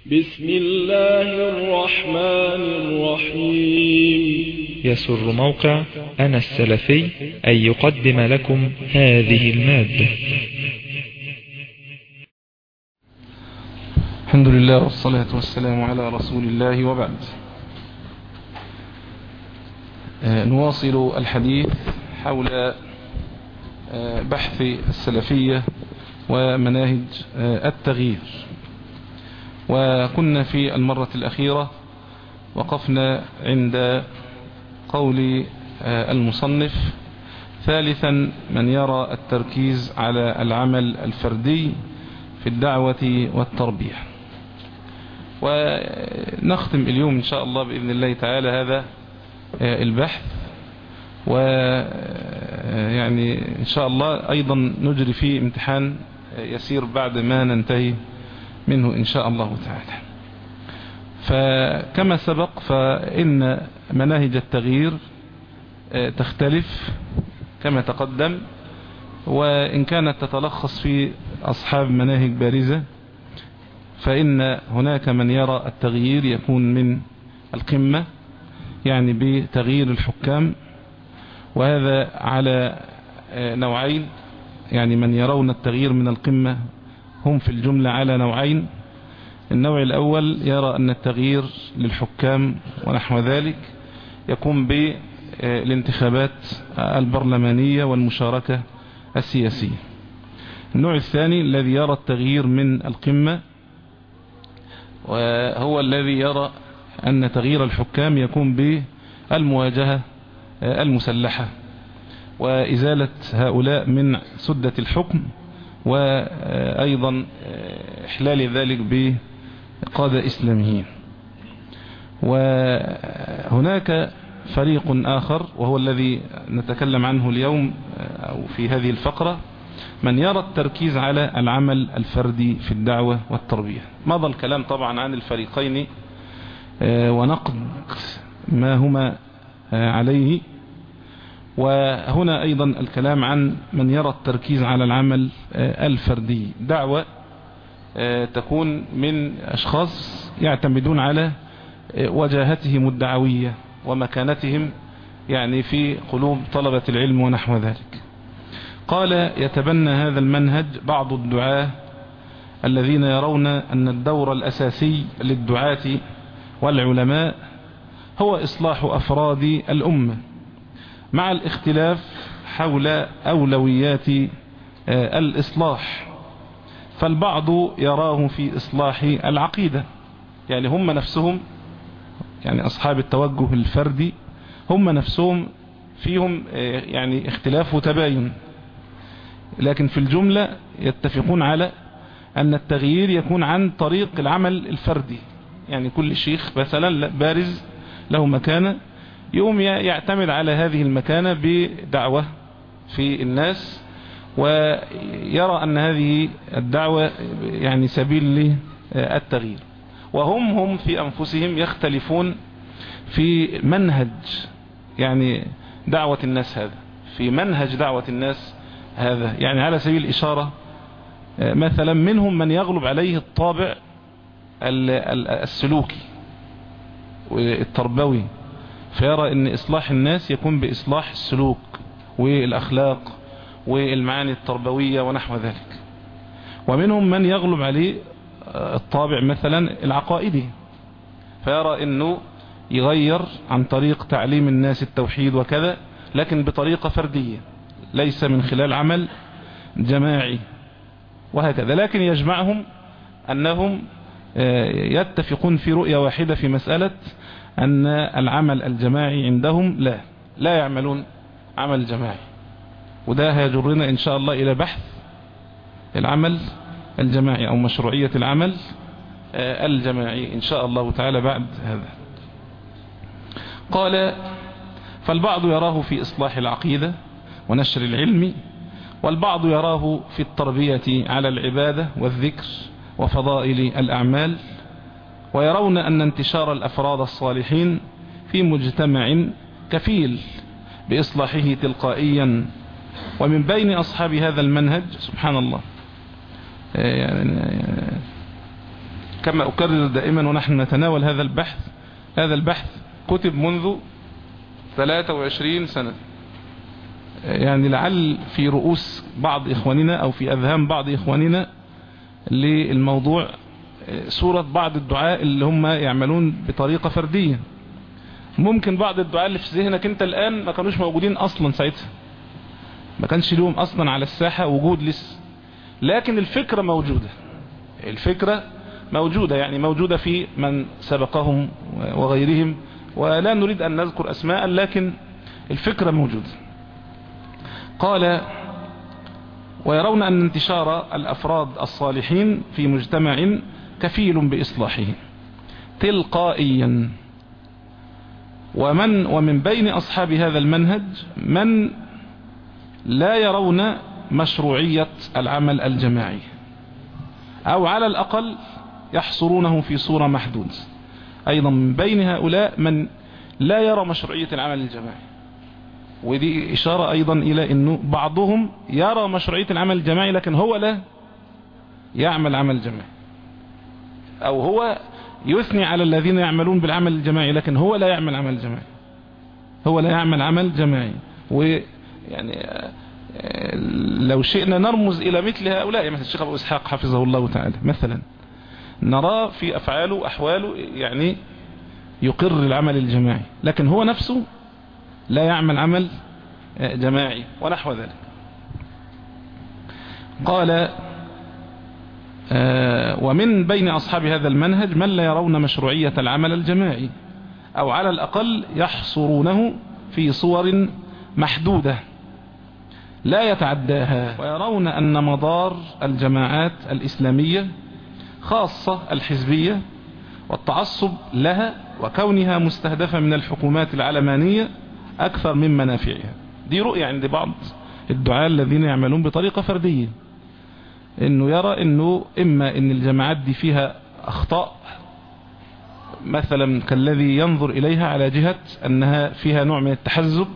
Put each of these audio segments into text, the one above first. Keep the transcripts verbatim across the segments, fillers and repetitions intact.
بسم الله الرحمن الرحيم. يسر موقع أنا السلفي أن يقدم لكم هذه المادة. الحمد لله والصلاة والسلام على رسول الله وبعد. نواصل الحديث حول بحث السلفية ومناهج التغيير، وكنا في المرة الأخيرة وقفنا عند قول المصنف: ثالثا من يرى التركيز على العمل الفردي في الدعوة والتربية. ونختم اليوم إن شاء الله بإذن الله تعالى هذا البحث، ويعني إن شاء الله أيضا نجري فيه امتحان يسير بعد ما ننتهي منه إن شاء الله تعالى. فكما سبق فإن مناهج التغيير تختلف كما تقدم، وإن كانت تتلخص في أصحاب مناهج بارزة، فإن هناك من يرى التغيير يكون من القمة، يعني بتغيير الحكام، وهذا على نوعين. يعني من يرون التغيير من القمة هم في الجملة على نوعين. النوع الأول يرى أن التغيير للحكام ونحو ذلك يكون بالانتخابات البرلمانية والمشاركة السياسية. النوع الثاني الذي يرى التغيير من القمة وهو الذي يرى أن تغيير الحكام يكون بالمواجهة المسلحة وإزالة هؤلاء من سدة الحكم، وأيضا إحلال ذلك بقادة إسلاميين. وهناك فريق آخر وهو الذي نتكلم عنه اليوم أو في هذه الفقرة، من يرى التركيز على العمل الفردي في الدعوة والتربية. مضى الكلام طبعا عن الفريقين ونقد ما هما عليه، وهنا أيضا الكلام عن من يرى التركيز على العمل الفردي. دعوة تكون من أشخاص يعتمدون على وجاهتهم الدعوية ومكانتهم يعني في قلوب طلبة العلم ونحو ذلك. قال: يتبنى هذا المنهج بعض الدعاة الذين يرون أن الدور الأساسي للدعاة والعلماء هو إصلاح أفراد الأمة، مع الاختلاف حول أولويات الإصلاح. فالبعض يراه في إصلاح العقيدة، يعني هم نفسهم يعني أصحاب التوجه الفردي هم نفسهم فيهم يعني اختلاف وتباين، لكن في الجملة يتفقون على أن التغيير يكون عن طريق العمل الفردي. يعني كل شيخ مثلا بارز له مكانة، يوم يعتمد على هذه المكانة بدعوة في الناس، ويرى أن هذه الدعوة يعني سبيل للتغيير. وهم هم في أنفسهم يختلفون في منهج يعني دعوة الناس هذا، في منهج دعوة الناس هذا. يعني على سبيل الإشارة مثلا منهم من يغلب عليه الطابع السلوكي والتربوي، فيرى ان اصلاح الناس يكون باصلاح السلوك والاخلاق والمعاني التربوية ونحو ذلك. ومنهم من يغلب عليه الطابع مثلا العقائدي، فيرى انه يغير عن طريق تعليم الناس التوحيد وكذا، لكن بطريقة فردية ليس من خلال عمل جماعي وهكذا. لكن يجمعهم انهم يتفقون في رؤية واحدة في مسألة أن العمل الجماعي عندهم لا لا يعملون عمل جماعي. وده هيجرنا إن شاء الله إلى بحث العمل الجماعي أو مشروعية العمل الجماعي إن شاء الله تعالى بعد هذا. قال: فالبعض يراه في إصلاح العقيدة ونشر العلم، والبعض يراه في التربية على العبادة والذكر وفضائل الأعمال، ويرون أن انتشار الأفراد الصالحين في مجتمع كفيل بإصلاحه تلقائيا. ومن بين أصحاب هذا المنهج سبحان الله كما أكرر دائما ونحن نتناول هذا البحث، هذا البحث كتب منذ ثلاثة وعشرين سنة، يعني لعل في رؤوس بعض إخواننا أو في أذهان بعض إخواننا للموضوع صورة بعض الدعاء اللي هم يعملون بطريقة فردية. ممكن بعض الدعاء اللي في ذهنك انت الآن ما كانوش موجودين أصلا ساعتها، ما كانش لهم أصلا على الساحة وجود لسه، لكن الفكرة موجودة، الفكرة موجودة يعني موجودة في من سبقهم وغيرهم، ولا نريد أن نذكر أسماء لكن الفكرة موجودة. قال: ويرون أن انتشار الأفراد الصالحين في مجتمع كفيل بإصلاحه تلقائيا، ومن ومن بين أصحاب هذا المنهج من لا يرون مشروعية العمل الجماعي، أو على الأقل يحصرونه في صورة محدودة. أيضا من بين هؤلاء من لا يرى مشروعية العمل الجماعي، ودي إشارة أيضا إلى أنه بعضهم يرى مشروعية العمل الجماعي لكن هو لا يعمل عمل جماعي، أو هو يثني على الذين يعملون بالعمل الجماعي لكن هو لا يعمل عمل جماعي، هو لا يعمل عمل جماعي. ويعني لو شئنا نرمز إلى مثل هؤلاء، مثل الشيخ أبو إسحاق حفظه الله تعالى مثلا، نرى في أفعاله أحواله يعني يقر العمل الجماعي لكن هو نفسه لا يعمل عمل جماعي ونحو ذلك. قال: آه ومن بين أصحاب هذا المنهج من لا يرون مشروعية العمل الجماعي، أو على الأقل يحصرونه في صور محدودة لا يتعداها، ويرون أن مدار الجماعات الإسلامية خاصة الحزبية والتعصب لها وكونها مستهدفة من الحكومات العلمانية أكثر من منافعها. دي رؤية عند بعض الدعاة الذين يعملون بطريقة فردية، انه يرى انه اما ان الجماعات دي فيها اخطاء مثلا كالذي ينظر اليها على جهة انها فيها نوع من التحزب،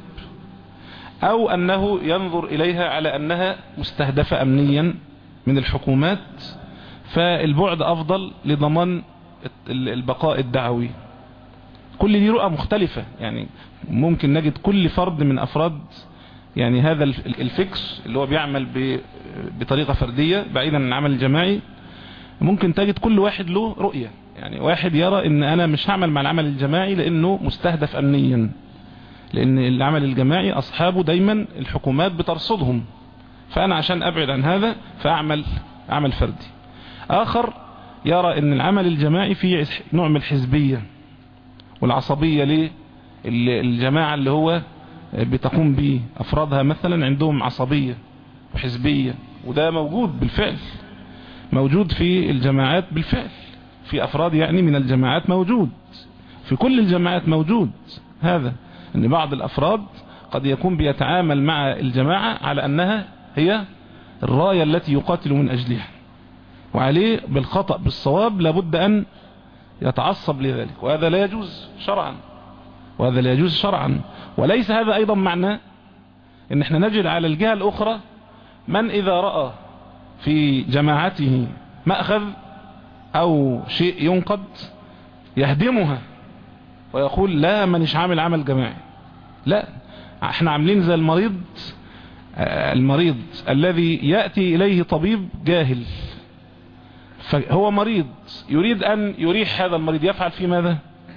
او انه ينظر اليها على انها مستهدفة امنيا من الحكومات، فالبعد افضل لضمان البقاء الدعوي. كل دي رؤى مختلفة، يعني ممكن نجد كل فرد من افراد يعني هذا الفكر اللي هو بيعمل بطريقة فردية بعيدا عن العمل الجماعي، ممكن تجد كل واحد له رؤية. يعني واحد يرى ان انا مش هعمل مع العمل الجماعي لانه مستهدف امنيا، لان العمل الجماعي اصحابه دايما الحكومات بترصدهم، فانا عشان ابعد عن هذا فاعمل عمل فردي. اخر يرى ان العمل الجماعي فيه نوع من الحزبية والعصبية للجماعة اللي هو بتقوم به افرادها، مثلا عندهم عصبية وحزبية، وده موجود بالفعل، موجود في الجماعات بالفعل، في افراد يعني من الجماعات موجود، في كل الجماعات موجود هذا، ان بعض الافراد قد يكون بيتعامل مع الجماعة على انها هي الراية التي يقاتل من اجلها، وعليه بالخطأ بالصواب لابد ان يتعصب لذلك، وهذا لا يجوز شرعا، وهذا لا يجوز شرعا. وليس هذا ايضا معناه ان احنا نجد على الجهة الاخرى من اذا رأى في جماعته مأخذ او شيء ينقد يهدمها ويقول لا مانيش عامل عمل جماعي. لا، احنا عاملين زي المريض المريض الذي يأتي اليه طبيب جاهل، فهو مريض يريد ان يريح هذا المريض، يفعل فيه ماذا؟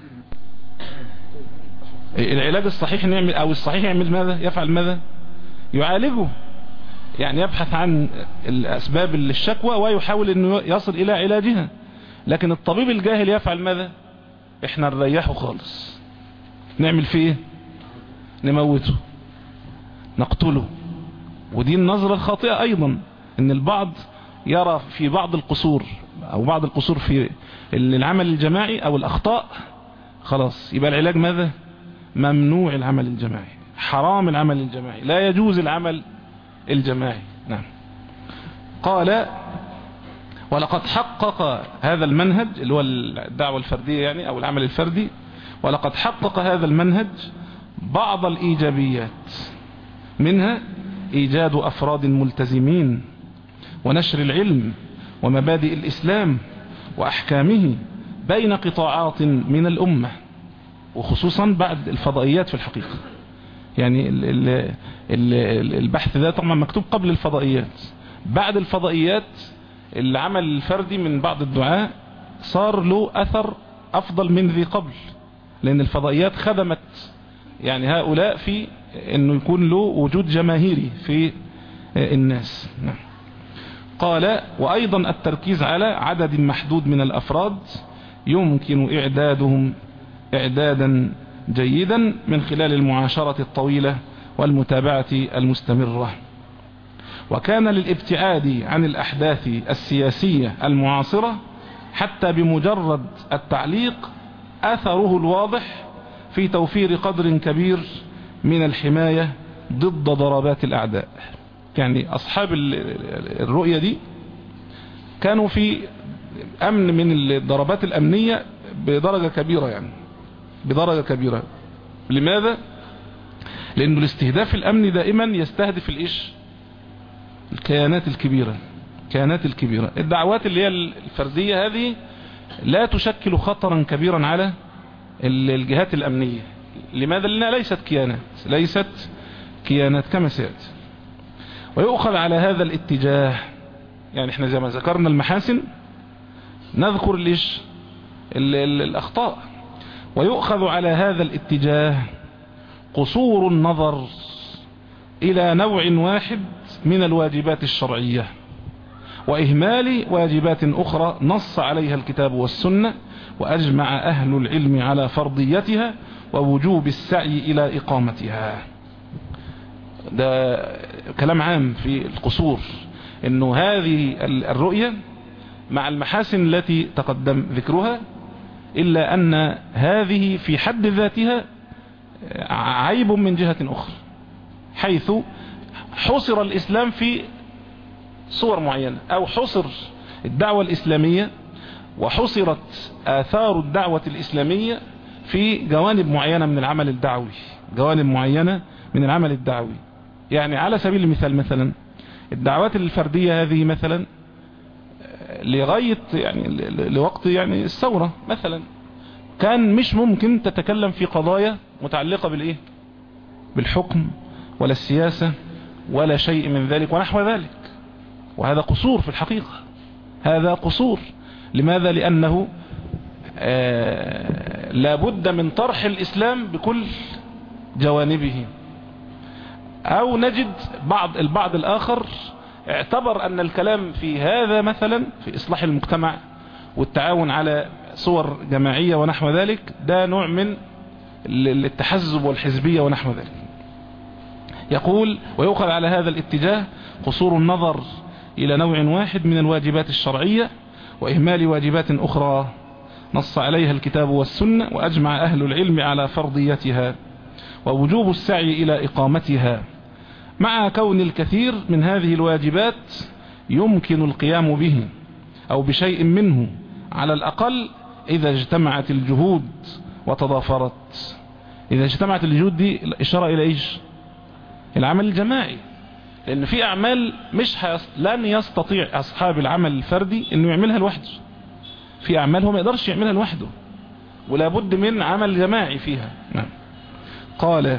العلاج الصحيح نعمل، او الصحيح يعمل ماذا؟ يفعل ماذا؟ يعالجه، يعني يبحث عن الاسباب للشكوى ويحاول انه يصل الى علاجها. لكن الطبيب الجاهل يفعل ماذا؟ احنا نريحه خالص، نعمل فيه نموته نقتله. ودي النظرة الخاطئة ايضا، ان البعض يرى في بعض القصور او بعض القصور في العمل الجماعي او الاخطاء خلاص يبقى العلاج ماذا؟ ممنوع العمل الجماعي، حرام العمل الجماعي، لا يجوز العمل الجماعي. نعم. قال: ولقد حقق هذا المنهج اللي هو الدعوة الفردية يعني او العمل الفردي، ولقد حقق هذا المنهج بعض الايجابيات، منها ايجاد افراد ملتزمين ونشر العلم ومبادئ الاسلام وأحكامه بين قطاعات من الأمة، وخصوصا بعد الفضائيات في الحقيقة. يعني ال ال ال البحث ده طبعا مكتوب قبل الفضائيات. بعد الفضائيات العمل الفردي من بعض الدعاة صار له أثر أفضل من ذي قبل، لأن الفضائيات خدمت يعني هؤلاء في أنه يكون له وجود جماهيري في الناس. قال: وأيضا التركيز على عدد محدود من الأفراد يمكن إعدادهم إعدادا جيدا من خلال المعاشرة الطويلة والمتابعة المستمرة. وكان للابتعاد عن الأحداث السياسية المعاصرة حتى بمجرد التعليق أثره الواضح في توفير قدر كبير من الحماية ضد ضربات الأعداء. يعني أصحاب الرؤية دي كانوا في أمن من الضربات الأمنية بدرجة كبيرة، يعني بدرجة كبيرة. لماذا؟ لأنه الاستهداف الأمني دائما يستهدف الإيش؟ الكيانات الكبيرة. الكيانات الكبيرة الدعوات اللي هي الفردية هذه لا تشكل خطرا كبيرا على الجهات الأمنية. لماذا؟ لأنها ليست كيانات ليست كيانات كما سيأتي. ويؤخذ على هذا الاتجاه، يعني احنا زي ما ذكرنا المحاسن نذكر ليش الأخطاء. ويؤخذ على هذا الاتجاه قصور النظر إلى نوع واحد من الواجبات الشرعية، وإهمال واجبات أخرى نص عليها الكتاب والسنة، وأجمع أهل العلم على فرضيتها ووجوب السعي إلى إقامتها. ده كلام عام في القصور، إنه هذه الرؤية مع المحاسن التي تقدم ذكرها، إلا أن هذه في حد ذاتها عيب من جهة أخرى، حيث حصر الإسلام في صور معينة، أو حصر الدعوة الإسلامية وحصرت آثار الدعوة الإسلامية في جوانب معينة من العمل الدعوي. جوانب معينة من العمل الدعوي يعني على سبيل المثال مثلا الدعوات الفردية هذه مثلا لغاية يعني لوقت يعني الثورة مثلا كان مش ممكن تتكلم في قضايا متعلقة بالإيه؟ بالحكم ولا السياسة ولا شيء من ذلك ونحو ذلك. وهذا قصور في الحقيقة، هذا قصور. لماذا؟ لأنه آه لابد من طرح الإسلام بكل جوانبه. أو نجد بعض البعض الآخر اعتبر أن الكلام في هذا مثلا في إصلاح المجتمع والتعاون على صور جماعية ونحو ذلك ده نوع من التحزب والحزبية ونحو ذلك. يقول: ويؤخذ على هذا الاتجاه قصور النظر إلى نوع واحد من الواجبات الشرعية وإهمال واجبات أخرى نص عليها الكتاب والسنة، وأجمع أهل العلم على فرضيتها ووجوب السعي إلى إقامتها، مع كون الكثير من هذه الواجبات يمكن القيام به أو بشيء منه على الأقل إذا اجتمعت الجهود وتضافرت. إذا اجتمعت الجهود دي الإشارة إلى إيش؟ العمل الجماعي. لأن في أعمال مش هيست... لن يستطيع أصحاب العمل الفردي أنه يعملها لوحده. في أعمال هو ما يقدرش يعملها لوحده ولا بد من عمل جماعي فيها. نعم. قال: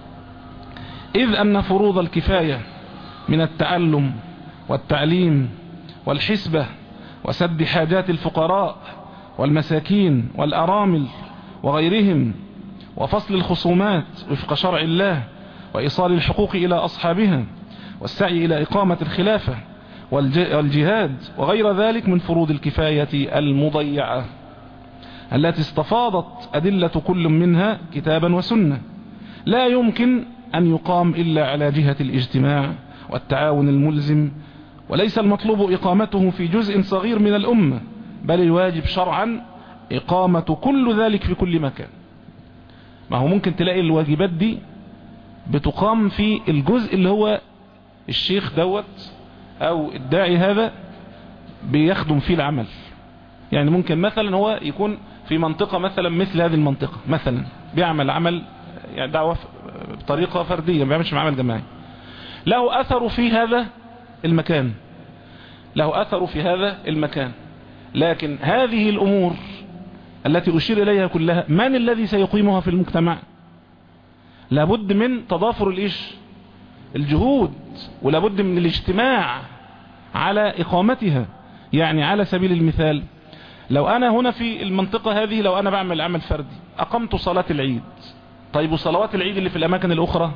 إذ أن فروض الكفاية من التعلم والتعليم والحسبة وسد حاجات الفقراء والمساكين والأرامل وغيرهم وفصل الخصومات وفق شرع الله وإيصال الحقوق إلى أصحابها والسعي إلى إقامة الخلافة والجهاد وغير ذلك من فروض الكفاية المضيعة التي استفاضت أدلة كل منها كتابا وسنة، لا يمكن أن يقام إلا على جهة الاجتماع والتعاون الملزم، وليس المطلوب إقامته في جزء صغير من الأمة، بل الواجب شرعا إقامة كل ذلك في كل مكان. ما هو ممكن تلاقي الواجبات دي بتقام في الجزء اللي هو الشيخ دوت أو الداعي هذا بيخدم فيه العمل. يعني ممكن مثلا هو يكون في منطقة مثلا مثل هذه المنطقة مثلا بيعمل عمل يعني دعوة بطريقة فردية، ما بيعملش عمل جماعي، له أثر في هذا المكان له أثر في هذا المكان لكن هذه الأمور التي أشير إليها كلها من الذي سيقيمها في المجتمع؟ لابد من تضافر الإيش الجهود، ولابد من الاجتماع على إقامتها. يعني على سبيل المثال، لو أنا هنا في المنطقة هذه، لو أنا بعمل عمل فردي أقمت صلاة العيد، طيب وصلوات العيد اللي في الأماكن الأخرى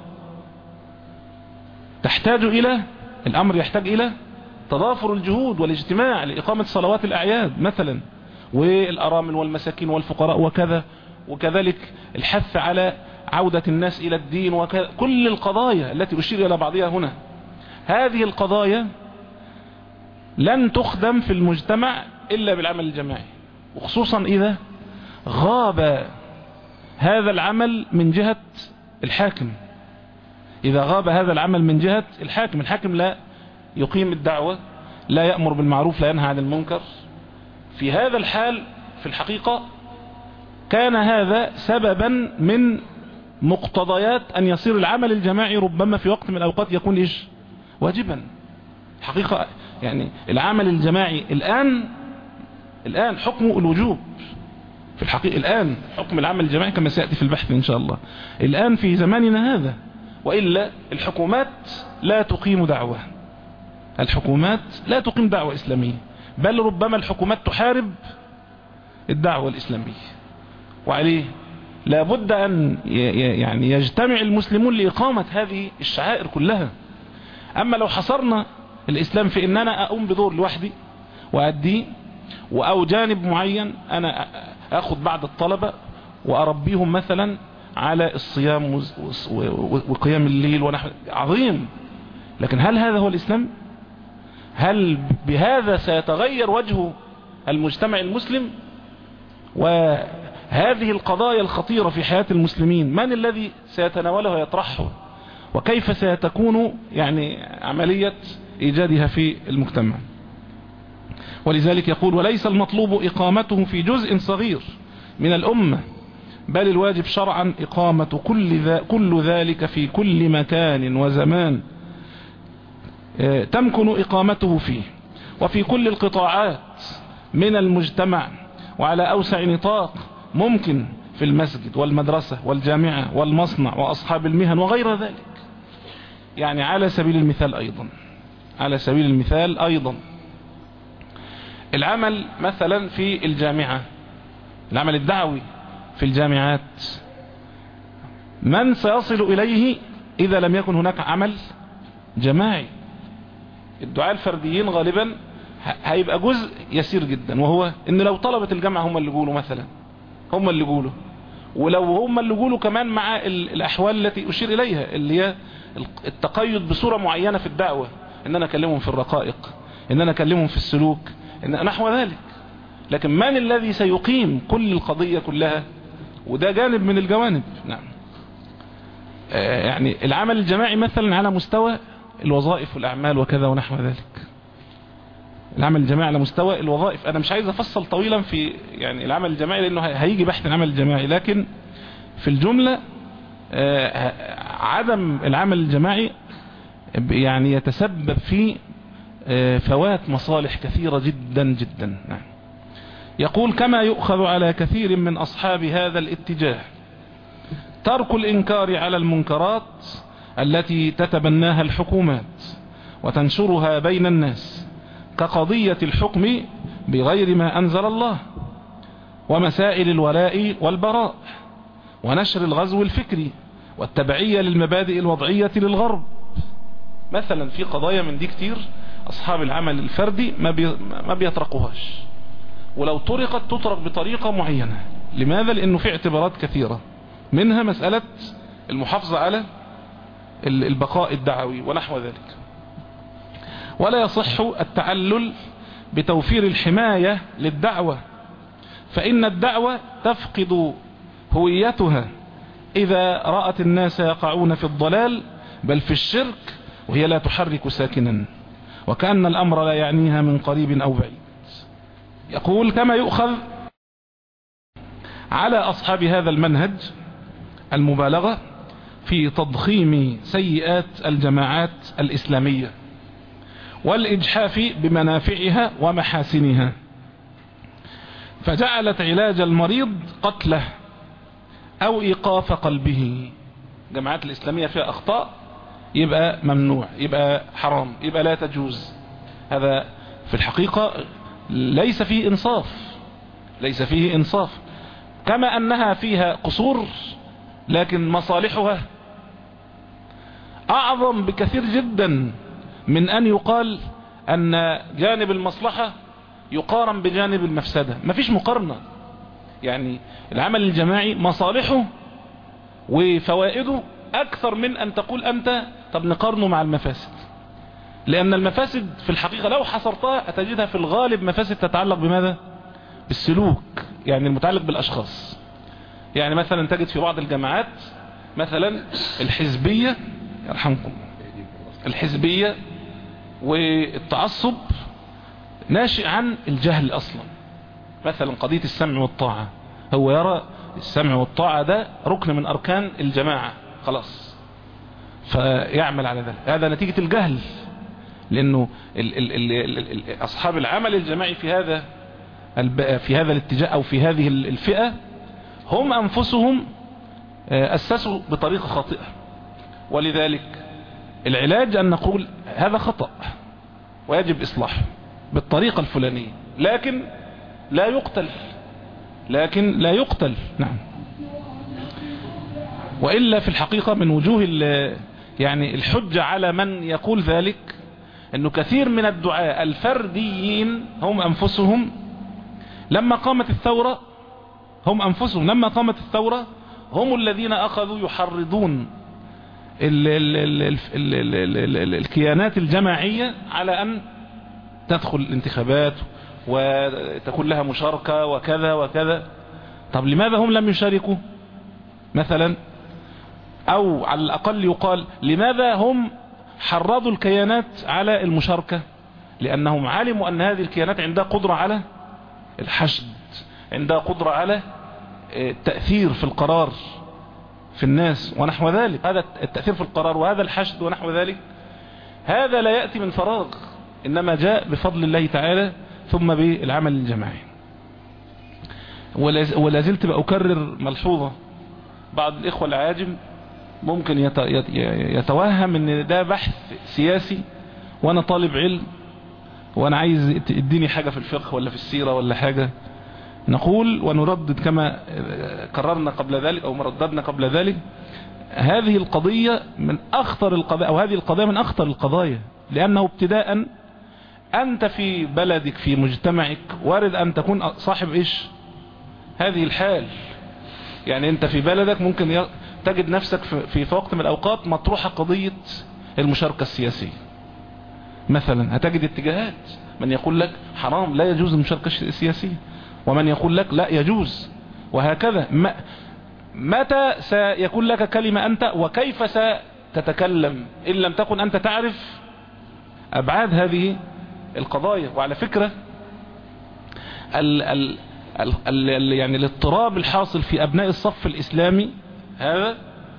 تحتاج إلى الأمر يحتاج إلى تضافر الجهود والاجتماع لإقامة صلوات الأعياد مثلا، والأرامل والمساكين والفقراء وكذا، وكذلك الحث على عودة الناس إلى الدين وكذا. كل القضايا التي أشير إلى بعضها هنا، هذه القضايا لن تخدم في المجتمع إلا بالعمل الجماعي، وخصوصا إذا غاب هذا العمل من جهة الحاكم. إذا غاب هذا العمل من جهة الحاكم، الحاكم لا يقيم الدعوة، لا يأمر بالمعروف، لا ينهى عن المنكر، في هذا الحال في الحقيقة كان هذا سببا من مقتضيات أن يصير العمل الجماعي ربما في وقت من الأوقات يكون إيش واجبا. حقيقة يعني العمل الجماعي الآن الآن حكمه الوجوب في الحقيقة. الآن حكم العمل الجماعي كما سيأتي في البحث إن شاء الله الآن في زماننا هذا، وإلا الحكومات لا تقيم دعوة، الحكومات لا تقيم دعوة إسلامية، بل ربما الحكومات تحارب الدعوة الإسلامية. وعليه لابد أن يعني يجتمع المسلمون لإقامة هذه الشعائر كلها. أما لو حصرنا الإسلام في أن أنا أقوم بدور لوحدي وأديه، أو جانب معين أنا أخذ بعض الطلبة وأربيهم مثلا على الصيام وقيام الليل ونحو، عظيم، لكن هل هذا هو الإسلام؟ هل بهذا سيتغير وجه المجتمع المسلم؟ وهذه القضايا الخطيرة في حياة المسلمين من الذي سيتناولها ويطرحها؟ وكيف ستكون يعني عملية إيجادها في المجتمع؟ ولذلك يقول: وليس المطلوب إقامته في جزء صغير من الأمة، بل الواجب شرعا إقامة كل, ذا كل ذلك في كل مكان وزمان تمكن إقامته فيه، وفي كل القطاعات من المجتمع، وعلى أوسع نطاق ممكن في المسجد والمدرسة والجامعة والمصنع وأصحاب المهن وغير ذلك. يعني على سبيل المثال أيضا على سبيل المثال أيضا العمل مثلا في الجامعة، العمل الدعوي في الجامعات، من سيصل إليه إذا لم يكن هناك عمل جماعي؟ الدعاء الفرديين غالبا هيبقى جزء يسير جدا، وهو ان لو طلبة الجامعة هم اللي يقولوا مثلا، هم اللي يقولوا، ولو هم اللي يقولوا كمان مع الأحوال التي أشير إليها اللي هي التقيد بصورة معينة في الدعوة، ان انا اكلمهم في الرقائق، ان انا اكلمهم في السلوك، إن نحو ذلك. لكن من الذي سيقيم كل القضية كلها؟ وده جانب من الجوانب. نعم. آه يعني العمل الجماعي مثلا على مستوى الوظائف والأعمال وكذا ونحو ذلك، العمل الجماعي على مستوى الوظائف. أنا مش عايز أفصل طويلا في يعني العمل الجماعي لأنه هيجي بحث العمل الجماعي، لكن في الجملة آه عدم العمل الجماعي يعني يتسبب في آه فوات مصالح كثيرة جدا جدا. نعم. يقول: كما يؤخذ على كثير من أصحاب هذا الاتجاه ترك الإنكار على المنكرات التي تتبناها الحكومات وتنشرها بين الناس، كقضية الحكم بغير ما أنزل الله، ومسائل الولاء والبراء، ونشر الغزو الفكري، والتبعية للمبادئ الوضعية للغرب. مثلا في قضايا من دي كتير أصحاب العمل الفردي ما, بي ما بيطرقوهاش، ولو طرقت تطرق بطريقة معينة. لماذا؟ لأنه في اعتبارات كثيرة، منها مسألة المحافظة على البقاء الدعوي ونحو ذلك. ولا يصح التعلل بتوفير الحماية للدعوة، فإن الدعوة تفقد هويتها إذا رأت الناس يقعون في الضلال بل في الشرك وهي لا تحرك ساكنا، وكأن الأمر لا يعنيها من قريب أو بعيد. يقول: كما يؤخذ على أصحاب هذا المنهج المبالغة في تضخيم سيئات الجماعات الإسلامية والإجحاف بمنافعها ومحاسنها. فجعلت علاج المريض قتله أو إيقاف قلبه. الجماعات الإسلامية فيها أخطاء يبقى ممنوع، يبقى حرام، يبقى لا تجوز. هذا في الحقيقة ليس فيه إنصاف، ليس فيه إنصاف. كما أنها فيها قصور، لكن مصالحها أعظم بكثير جدا من أن يقال أن جانب المصلحة يقارن بجانب المفسدة. مفيش مقارنة. يعني العمل الجماعي مصالحه وفوائده أكثر من أن تقول أنت طب نقارنه مع المفاسد، لأن المفاسد في الحقيقة لو حصرتها هتجدها في الغالب مفاسد تتعلق بماذا؟ بالسلوك، يعني المتعلق بالأشخاص. يعني مثلا تجد في بعض الجماعات مثلا الحزبية، يرحمكم، الحزبية والتعصب ناشئ عن الجهل أصلا. مثلا قضية السمع والطاعة، هو يرى السمع والطاعة ده ركن من أركان الجماعة خلاص، فيعمل على ذلك. هذا نتيجة الجهل، لأنه ال ال ال ال ال أصحاب العمل الجماعي في هذا في هذا الاتجاه أو في هذه الفئة هم أنفسهم أسسوا بطريقة خاطئة. ولذلك العلاج أن نقول هذا خطأ ويجب إصلاحه بالطريقة الفلانية، لكن لا يقتل، لكن لا يقتل. نعم. وإلا في الحقيقة من وجوه يعني الحجة على من يقول ذلك أنه كثير من الدعاء الفرديين هم أنفسهم لما قامت الثورة هم أنفسهم لما قامت الثورة هم الذين أخذوا يحرضون ال ال ال ال ال ال ال الكيانات الجماعية على أن تدخل الانتخابات وتكون لها مشاركة وكذا وكذا. طب لماذا هم لم يشاركوا مثلا؟ أو على الأقل يقال لماذا هم حرضوا الكيانات على المشاركة؟ لأنهم علموا أن هذه الكيانات عندها قدرة على الحشد، عندها قدرة على التأثير في القرار في الناس ونحو ذلك. هذا التأثير في القرار وهذا الحشد ونحو ذلك هذا لا يأتي من فراغ، إنما جاء بفضل الله تعالى ثم بالعمل الجماعي. ولا زلت بأكرر ملحوظة، بعض الإخوة العاجم ممكن يتوهم ان ده بحث سياسي وانا طالب علم وانا عايز اديني حاجة في الفقه ولا في السيرة ولا حاجة. نقول ونردد كما قررنا قبل ذلك او مرددنا قبل ذلك، هذه القضية من اخطر القضايا، او هذه القضايا من اخطر القضايا، لانه ابتداء انت في بلدك في مجتمعك وارد ان تكون صاحب ايش هذه الحال. يعني انت في بلدك ممكن تجد نفسك في وقت من الأوقات مطروحة قضية المشاركة السياسية مثلا. هتجد اتجاهات، من يقول لك حرام لا يجوز المشاركة السياسية، ومن يقول لك لا يجوز، وهكذا. متى سيكون لك كلمة أنت، وكيف ستتكلم إن لم تكن أنت تعرف أبعاد هذه القضايا؟ وعلى فكرة ال ال ال ال يعني الاضطراب الحاصل في أبناء الصف الإسلامي هذا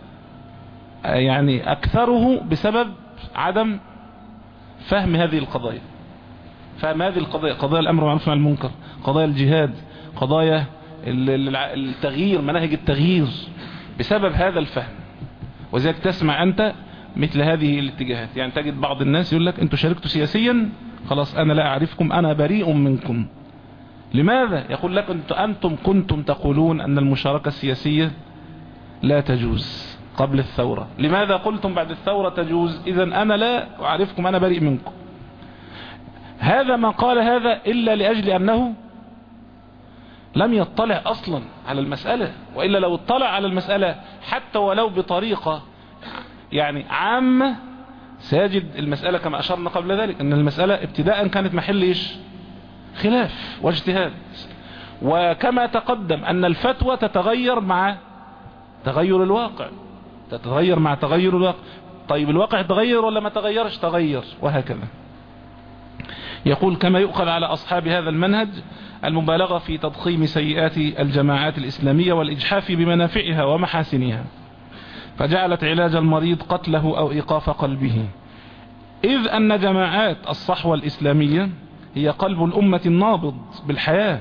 يعني أكثره بسبب عدم فهم هذه القضايا، فهم هذه القضايا، قضايا الأمر والمعروف والنهي عن المنكر، قضايا الجهاد، قضايا التغيير، مناهج التغيير، بسبب هذا الفهم. وذلك تسمع أنت مثل هذه الاتجاهات. يعني تجد بعض الناس يقول لك أنتوا شاركتوا سياسيا خلاص أنا لا أعرفكم، أنا بريء منكم. لماذا؟ يقول لك أنتم كنتم تقولون أن المشاركة السياسية لا تجوز قبل الثورة، لماذا قلتم بعد الثورة تجوز؟ إذا أنا لا أعرفكم، أنا بريء منكم. هذا ما قال هذا إلا لأجل أنه لم يطلع أصلا على المسألة، وإلا لو اطلع على المسألة حتى ولو بطريقة يعني عامة سيجد المسألة كما أشرنا قبل ذلك أن المسألة ابتداء كانت محل إيش؟ خلاف واجتهاد. وكما تقدم أن الفتوى تتغير مع تغير الواقع، تتغير مع تغير الواقع. طيب الواقع تغير ولا ما تغيرش؟ تغير، وهكذا. يقول كما يؤخذ على أصحاب هذا المنهج المبالغة في تضخيم سيئات الجماعات الإسلامية والإجحاف بمنافعها ومحاسنها، فجعلت علاج المريض قتله أو إيقاف قلبه، إذ أن جماعات الصحوة الإسلامية هي قلب الأمة النابض بالحياة،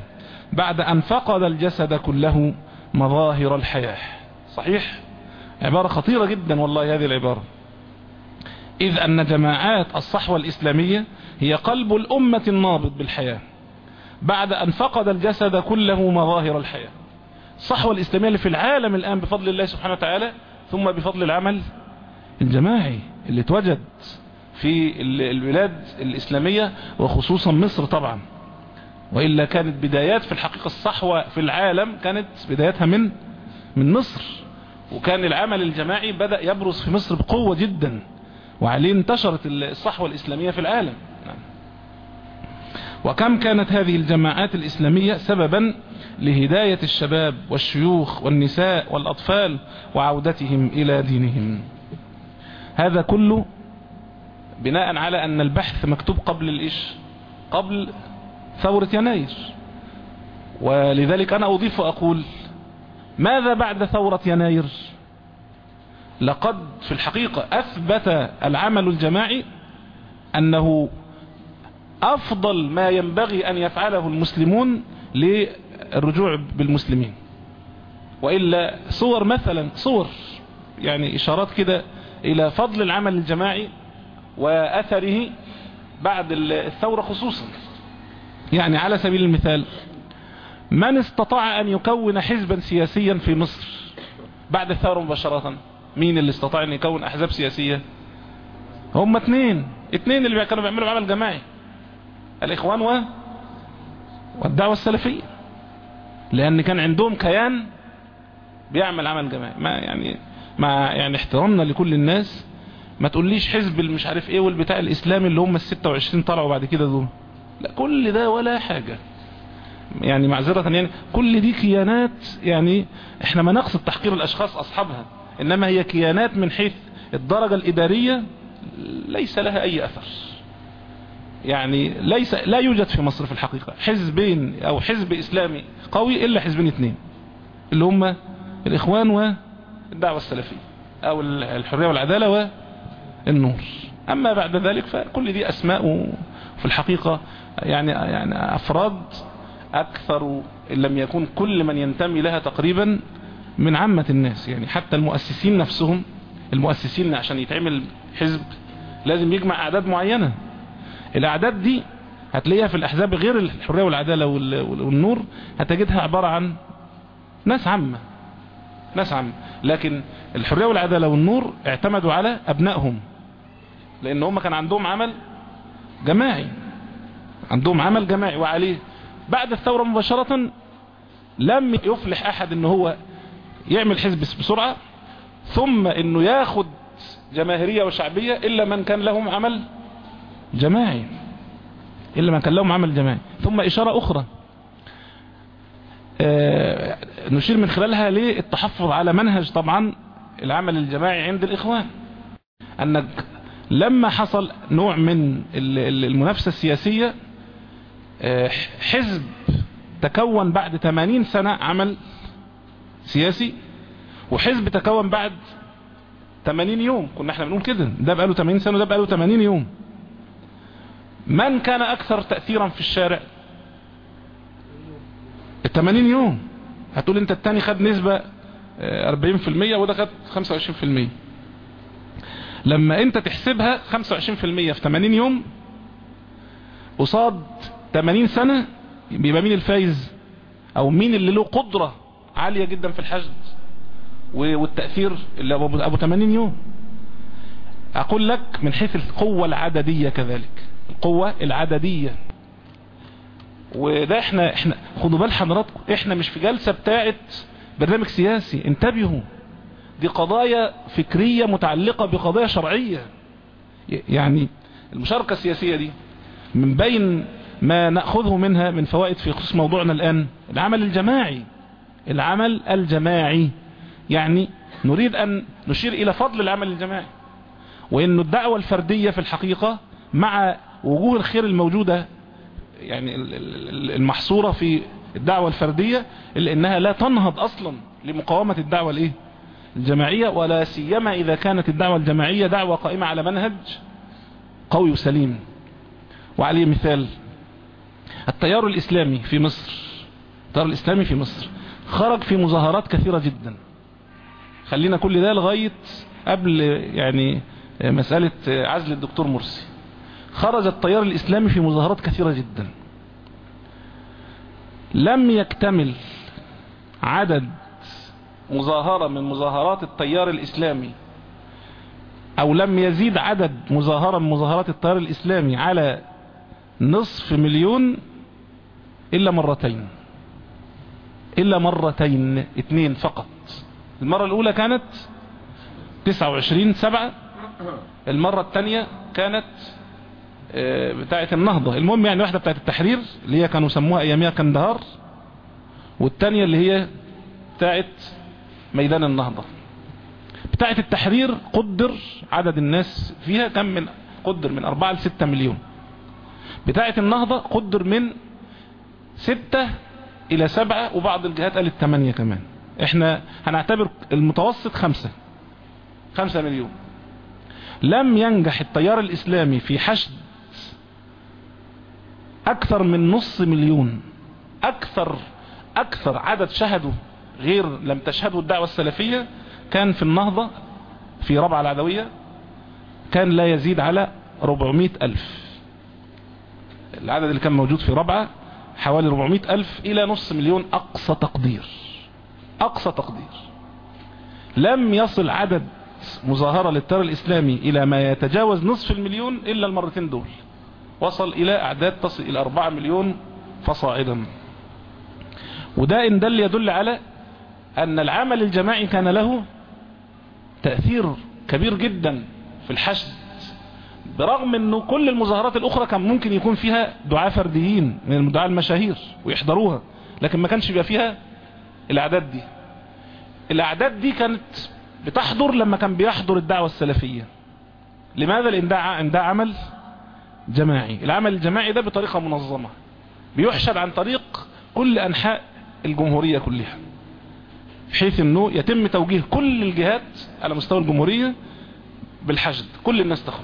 بعد أن فقد الجسد كله مظاهر الحياة. صحيح، عبارة خطيرة جدا والله هذه العبارة، إذ أن جماعات الصحوة الإسلامية هي قلب الأمة النابض بالحياة بعد أن فقد الجسد كله مظاهر الحياة. الصحوة الإسلامية اللي في العالم الآن بفضل الله سبحانه وتعالى، ثم بفضل العمل الجماعي اللي اتوجد في البلاد الإسلامية وخصوصا مصر طبعا، وإلا كانت بدايات في الحقيقة الصحوة في العالم كانت بدايتها من من مصر، وكان العمل الجماعي بدأ يبرز في مصر بقوة جدا، وعليه انتشرت الصحوة الإسلامية في العالم. وكم كانت هذه الجماعات الإسلامية سببا لهداية الشباب والشيوخ والنساء والأطفال وعودتهم إلى دينهم. هذا كله بناء على أن البحث مكتوب قبل الإيش؟ قبل ثورة يناير. ولذلك أنا أضيف وأقول ماذا بعد ثورة يناير؟ لقد في الحقيقة أثبت العمل الجماعي أنه أفضل ما ينبغي أن يفعله المسلمون للرجوع بالمسلمين. وإلا صور مثلا صور يعني إشارات كده إلى فضل العمل الجماعي وأثره بعد الثورة خصوصا. يعني على سبيل المثال، من استطاع أن يكون حزبا سياسيا في مصر بعد الثورة مباشرة؟ مين اللي استطاع أن يكون أحزاب سياسية؟ هم اثنين اثنين اللي كانوا بيعملوا عمل جماعي، الإخوان و... والدعوة السلفية، لأن كان عندهم كيان بيعمل عمل جماعي. ما يعني مع يعني احترامنا لكل الناس، ما تقوليش حزب المش عارف ايه والبتاع الإسلامي اللي هم الستة وعشرين طلعوا بعد كده دول، لا كل ده ولا حاجة. يعني معذرة يعني كل دي كيانات، يعني احنا ما نقصد تحقير الأشخاص أصحابها، إنما هي كيانات من حيث الدرجة الإدارية ليس لها أي أثر. يعني ليس لا يوجد في مصر في الحقيقة حزبين أو حزب إسلامي قوي إلا حزبين اثنين اللي هم الإخوان والدعوة السلفية، أو الحرية والعدالة والنور. أما بعد ذلك فكل دي أسماء في الحقيقة يعني يعني أفراد أكثر إن لم يكن كل من ينتمي لها تقريبا من عامة الناس. يعني حتى المؤسسين نفسهم، المؤسسين عشان يتعمل حزب لازم يجمع أعداد معينة. الأعداد دي هتلاقيها في الأحزاب غير الحرية والعدالة والنور، هتجدها عبارة عن ناس عامة ناس عامة لكن الحرية والعدالة والنور اعتمدوا على أبنائهم، لأن هم كان عندهم عمل جماعي عندهم عمل جماعي وعليه بعد الثورة مباشرة لم يفلح أحد أنه هو يعمل حزب بسرعة ثم أنه ياخد جماهيرية وشعبية إلا من كان لهم عمل جماعي إلا من كان لهم عمل جماعي. ثم إشارة أخرى آه نشير من خلالها للتحفظ على منهج طبعا العمل الجماعي عند الإخوان، أنك لما حصل نوع من المنافسة السياسية آه حزب تكون بعد ثمانين سنة عمل سياسي، وحزب تكون بعد ثمانين يوم. كنا احنا بنقول كده، ده بقاله ثمانين سنة وده بقاله ثمانين يوم. من كان أكثر تأثيرا في الشارع؟ الثمانين يوم. هتقول انت التاني خد نسبة أربعين في المية وده خد خمسة وعشرين في المية. لما انت تحسبها خمسة وعشرين في المية في ثمانين يوم قصاد ثمانين سنة، بيبقى مين الفايز؟ او مين اللي له قدرة عالية جدا في الحشد والتأثير؟ اللي ابو ثمانين يوم. اقول لك من حيث القوة العددية كذلك، القوة العددية. وده احنا احنا خدوا بال حضراتكم، احنا مش في جلسة بتاعت برنامج سياسي، انتبهوا، دي قضايا فكرية متعلقة بقضايا شرعية. يعني المشاركة السياسية دي من بين ما نأخذه منها من فوائد في خصوص موضوعنا الآن العمل الجماعي. العمل الجماعي يعني نريد أن نشير إلى فضل العمل الجماعي، وإنه الدعوة الفردية في الحقيقة مع وجوه الخير الموجودة يعني المحصورة في الدعوة الفردية، إلا إنها لا تنهض أصلا لمقاومة الدعوة الإيه؟ الجماعية، ولا سيما إذا كانت الدعوة الجماعية دعوة قائمة على منهج قوي وسليم. وعليه مثال التيار الإسلامي في مصر التيار الإسلامي في مصر خرج في مظاهرات كثيرة جدا. خلينا كل ده لغاية قبل يعني مسألة عزل الدكتور مرسي. خرج التيار الإسلامي في مظاهرات كثيرة جدا. لم يكتمل عدد مظاهرة من مظاهرات التيار الإسلامي، أو لم يزيد عدد مظاهرة من مظاهرات التيار الإسلامي على نصف مليون إلا مرتين. إلا مرتين اتنين فقط. المرة الأولى كانت تسعة وعشرين سبعة، المرة الثانية كانت بتاعة النهضة. المهم يعني واحدة بتاعة التحرير اللي هي كانوا سموها أياميها كندهار، والثانية اللي هي بتاعة ميدان النهضة. بتاعة التحرير قدر عدد الناس فيها كم من قدر من أربعة لستة مليون. بتاعة النهضة قدر من ستة إلى سبعة، وبعض الجهات قالت ثمانية كمان. احنا هنعتبر المتوسط خمسة خمسة مليون. لم ينجح التيار الإسلامي في حشد أكثر من نص مليون. أكثر أكثر عدد شهدوا غير لم تشهده الدعوة السلفية كان في النهضة في ربعة العدوية، كان لا يزيد على أربعمائة ألف. العدد اللي كان موجود في ربعة حوالي أربعمائة ألف إلى نص مليون أقصى تقدير. أقصى تقدير. لم يصل عدد مظاهرة للتيار الإسلامي إلى ما يتجاوز نصف المليون إلا المرتين دول. وصل إلى أعداد تصل إلى أربعة مليون فصاعدا. وده إن دل يدل على أن العمل الجماعي كان له تأثير كبير جدا في الحشد، برغم أنه كل المظاهرات الأخرى كان ممكن يكون فيها دعاة فرديين من الدعاة المشاهير ويحضروها، لكن ما كانش بيبقى فيها الأعداد دي. الأعداد دي كانت بتحضر لما كان بيحضر الدعوة السلفية. لماذا؟ لأن ده, ده عمل جماعي. العمل الجماعي ده بطريقة منظمة بيحشد عن طريق كل أنحاء الجمهورية كلها، بحيث أنه يتم توجيه كل الجهات على مستوى الجمهورية بالحشد، كل الناس تخرج.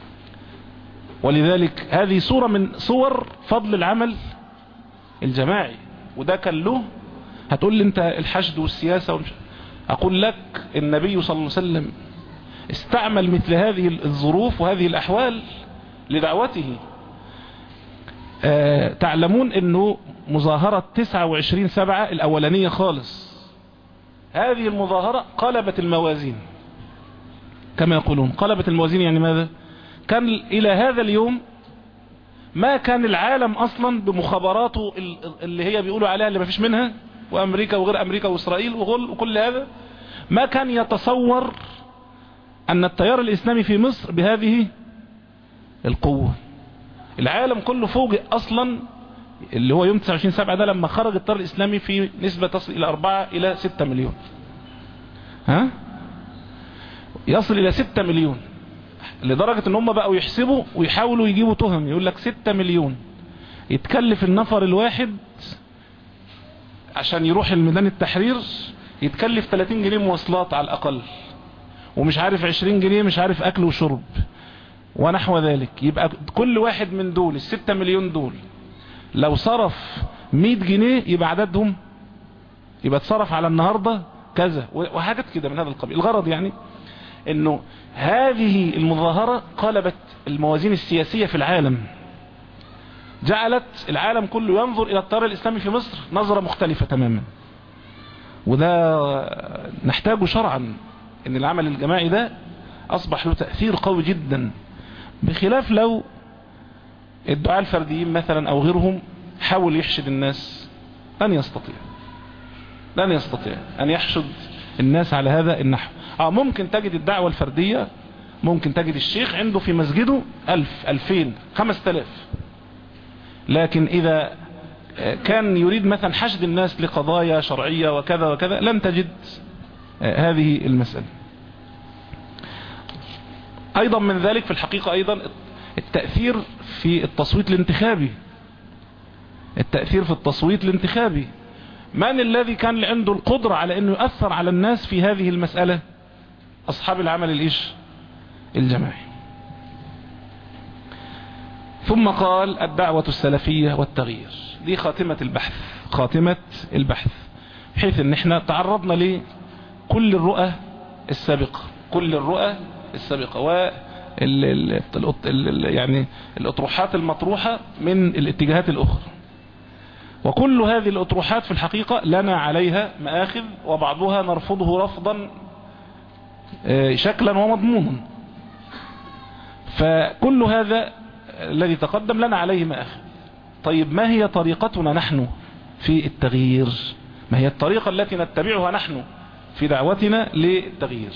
ولذلك هذه صورة من صور فضل العمل الجماعي. وده كان له، هتقول لي انت الحشد والسياسة والمش... اقول لك النبي صلى الله عليه وسلم استعمل مثل هذه الظروف وهذه الاحوال لدعوته. آه تعلمون انه مظاهرة تسعة وعشرين سبعة الاولانية خالص، هذه المظاهرة قلبت الموازين كما يقولون. قلبت الموازين يعني ماذا؟ كان الى هذا اليوم ما كان العالم اصلا بمخابراته اللي هي بيقولوا عليها اللي ما فيش منها، وامريكا وغير امريكا واسرائيل وكل هذا، ما كان يتصور ان التيار الاسلامي في مصر بهذه القوة. العالم كله فوجئ اصلا اللي هو يوم تسعة وعشرين سبعة ده لما خرج التيار الاسلامي في نسبة تصل الى أربعة الى ستة مليون. ها يصل الى ستة مليون، لدرجة ان هم بقوا يحسبوا ويحاولوا يجيبوا تهم. يقول لك ستة مليون يتكلف النفر الواحد عشان يروح الميدان التحرير يتكلف ثلاثين جنيه مواصلات على الاقل، ومش عارف عشرين جنيه مش عارف اكل وشرب ونحو ذلك. يبقى كل واحد من دول الستة مليون دول لو صرف مئة جنيه يبقى عددهم يبقى اتصرف على النهاردة كذا وحاجات كده من هذا القبيل. الغرض يعني انه هذه المظاهرة قلبت الموازين السياسية في العالم، جعلت العالم كله ينظر الى التيار الاسلامي في مصر نظرة مختلفة تماما. وده نحتاجه شرعا، ان العمل الجماعي ده اصبح له تأثير قوي جدا، بخلاف لو الدعاة الفرديين مثلا او غيرهم حاول يحشد الناس. لن يستطيع لن يستطيع ان يحشد الناس على هذا النحو. اه ممكن تجد الدعوة الفردية، ممكن تجد الشيخ عنده في مسجده ألف ألفين خمس تلاف، لكن إذا كان يريد مثلا حشد الناس لقضايا شرعية وكذا وكذا لن تجد هذه المسألة. أيضا من ذلك في الحقيقة أيضا التأثير في التصويت الانتخابي. التأثير في التصويت الانتخابي، من الذي كان عنده القدرة على أنه يؤثر على الناس في هذه المسألة؟ أصحاب العمل الإيش الجماعي. ثم قال الدعوة السلفية والتغيير. دي خاتمة البحث، خاتمة البحث، بحيث ان احنا تعرضنا لكل الرؤى السابقة، كل الرؤى السابقة و ال ال ال يعني الأطروحات المطروحة من الاتجاهات الأخرى. وكل هذه الأطروحات في الحقيقة لنا عليها مآخذ، وبعضها نرفضه رفضا شكلا ومضمونا. فكل هذا الذي تقدم لنا عليه مآخذ. طيب ما هي طريقتنا نحن في التغيير؟ ما هي الطريقة التي نتبعها نحن في دعوتنا للتغيير؟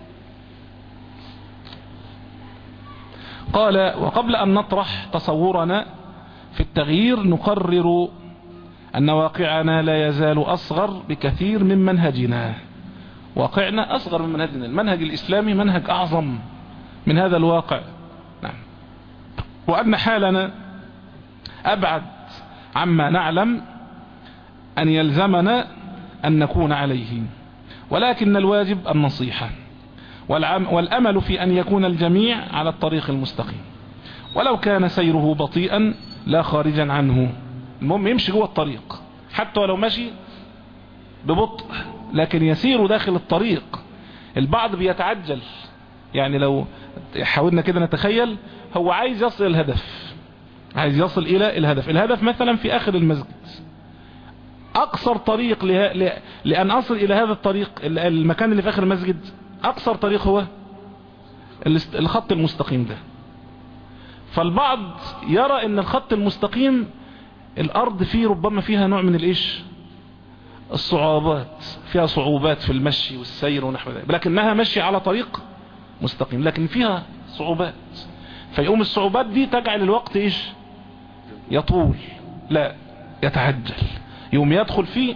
قال: وقبل أن نطرح تصورنا في التغيير نقرر أن واقعنا لا يزال أصغر بكثير من منهجنا. واقعنا أصغر من منهجنا، المنهج الإسلامي منهج أعظم من هذا الواقع. نعم. وأن حالنا أبعد عما نعلم أن يلزمنا أن نكون عليه، ولكن الواجب النصيحة والأمل في أن يكون الجميع على الطريق المستقيم، ولو كان سيره بطيئا لا خارجا عنه. المهم يمشي جوه الطريق، حتى ولو مشي ببطء لكن يسير داخل الطريق. البعض بيتعجل، يعني لو حاولنا كده نتخيل، هو عايز يصل الهدف، عايز يصل إلى الهدف. الهدف مثلا في آخر المسجد، أقصر طريق له... لأن أصل إلى هذا الطريق، المكان اللي في آخر المسجد، أقصر طريق هو الخط المستقيم ده. فالبعض يرى أن الخط المستقيم الأرض فيه ربما فيها نوع من الإيش الصعوبات، فيها صعوبات في المشي والسير ونحو ذلك، لكنها مشي على طريق مستقيم، لكن فيها صعوبات. فيقوم الصعوبات دي تجعل الوقت إيش يطول، لا يتعجل، يوم يدخل فيه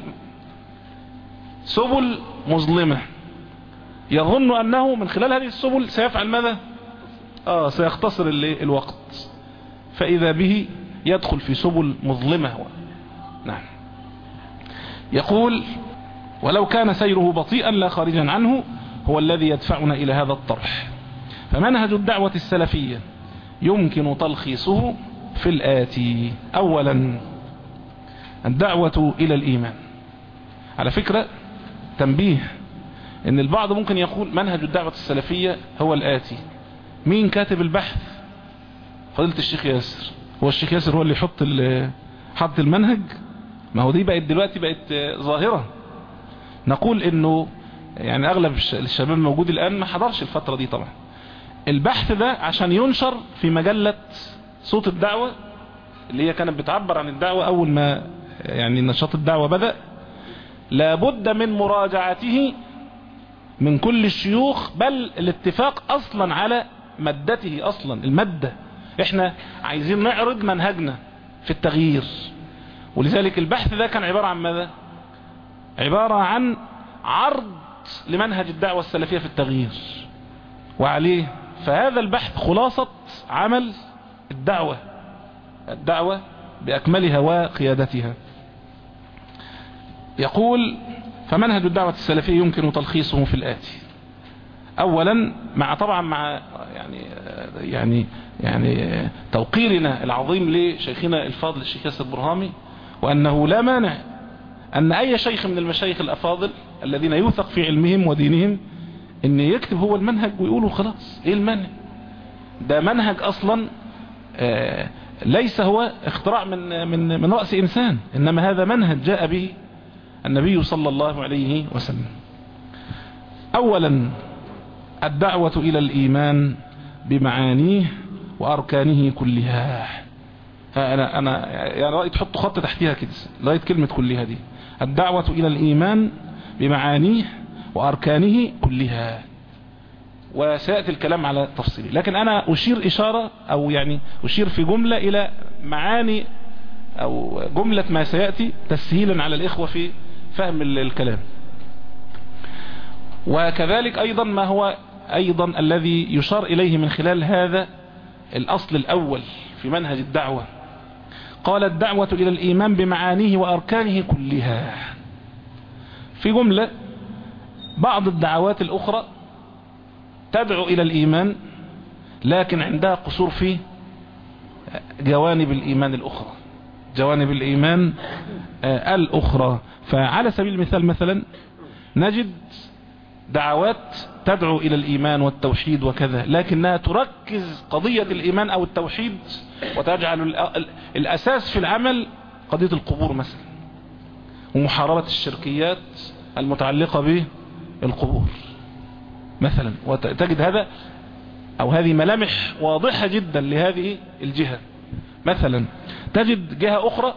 سبل مظلمة، يظن أنه من خلال هذه السبل سيفعل ماذا؟ آه سيختصر الوقت، فإذا به يدخل في سبل مظلمة. نعم. يقول: ولو كان سيره بطيئا لا خارجا عنه، هو الذي يدفعنا إلى هذا الطرح. فمنهج الدعوة السلفية يمكن تلخيصه في الآتي: أولا الدعوة إلى الإيمان. على فكرة تنبيه ان البعض ممكن يقول منهج الدعوة السلفية هو الآتي. مين كاتب البحث؟ فضيلة الشيخ ياسر. هو الشيخ ياسر هو اللي يحط حط المنهج؟ ما هو دي بقت دلوقتي بقت ظاهرة. نقول انه يعني اغلب الشباب الموجود الان ما حضرش الفترة دي طبعا. البحث ده عشان ينشر في مجلة صوت الدعوة اللي هي كانت بتعبر عن الدعوة اول ما يعني نشاط الدعوة بدأ، لابد من مراجعته من كل الشيوخ، بل الاتفاق اصلا على مادته. اصلا المادة احنا عايزين نعرض منهجنا في التغيير، ولذلك البحث ده كان عبارة عن ماذا؟ عبارة عن عرض لمنهج الدعوة السلفية في التغيير وعليه. فهذا البحث خلاصة عمل الدعوة، الدعوة بأكملها وقيادتها. يقول: فمنهج الدعوة السلفية يمكن تلخيصه في الآتي. أولا، مع طبعا مع يعني يعني يعني توقيرنا العظيم لشيخنا الفاضل الشيخ ياسر برهامي، وأنه لا مانع أن أي شيخ من المشايخ الأفاضل الذين يوثق في علمهم ودينهم أن يكتب هو المنهج ويقولوا خلاص. إيه المانع؟ ده منهج أصلا ليس هو اختراع من من من رأس إنسان، إنما هذا منهج جاء به النبي صلى الله عليه وسلم. أولا الدعوة إلى الإيمان بمعانيه وأركانه كلها. أنا أنا يعني رأيت تحط خط تحتها كده، رأيت كلمة كلها دي. الدعوة إلى الإيمان بمعانيه وأركانه كلها، وسيأتي الكلام على تفصيله، لكن أنا أشير إشارة أو يعني أشير في جملة إلى معاني أو جملة ما سيأتي تسهيلا على الإخوة في فهم الكلام. وكذلك أيضا ما هو أيضا الذي يشار إليه من خلال هذا الأصل الأول في منهج الدعوة. قال: الدعوة إلى الإيمان بمعانيه وأركانه كلها. في جملة: بعض الدعوات الأخرى تدعو إلى الإيمان لكن عندها قصور في جوانب الإيمان الأخرى، جوانب الإيمان الأخرى. فعلى سبيل المثال مثلا نجد دعوات تدعو إلى الإيمان والتوحيد وكذا، لكنها تركز قضية الإيمان أو التوحيد وتجعل الأساس في العمل قضية القبور مثلا، ومحاربة الشركيات المتعلقة بالقبور مثلا. وتجد هذا أو هذه ملامح واضحة جدا لهذه الجهة. مثلا تجد جهة أخرى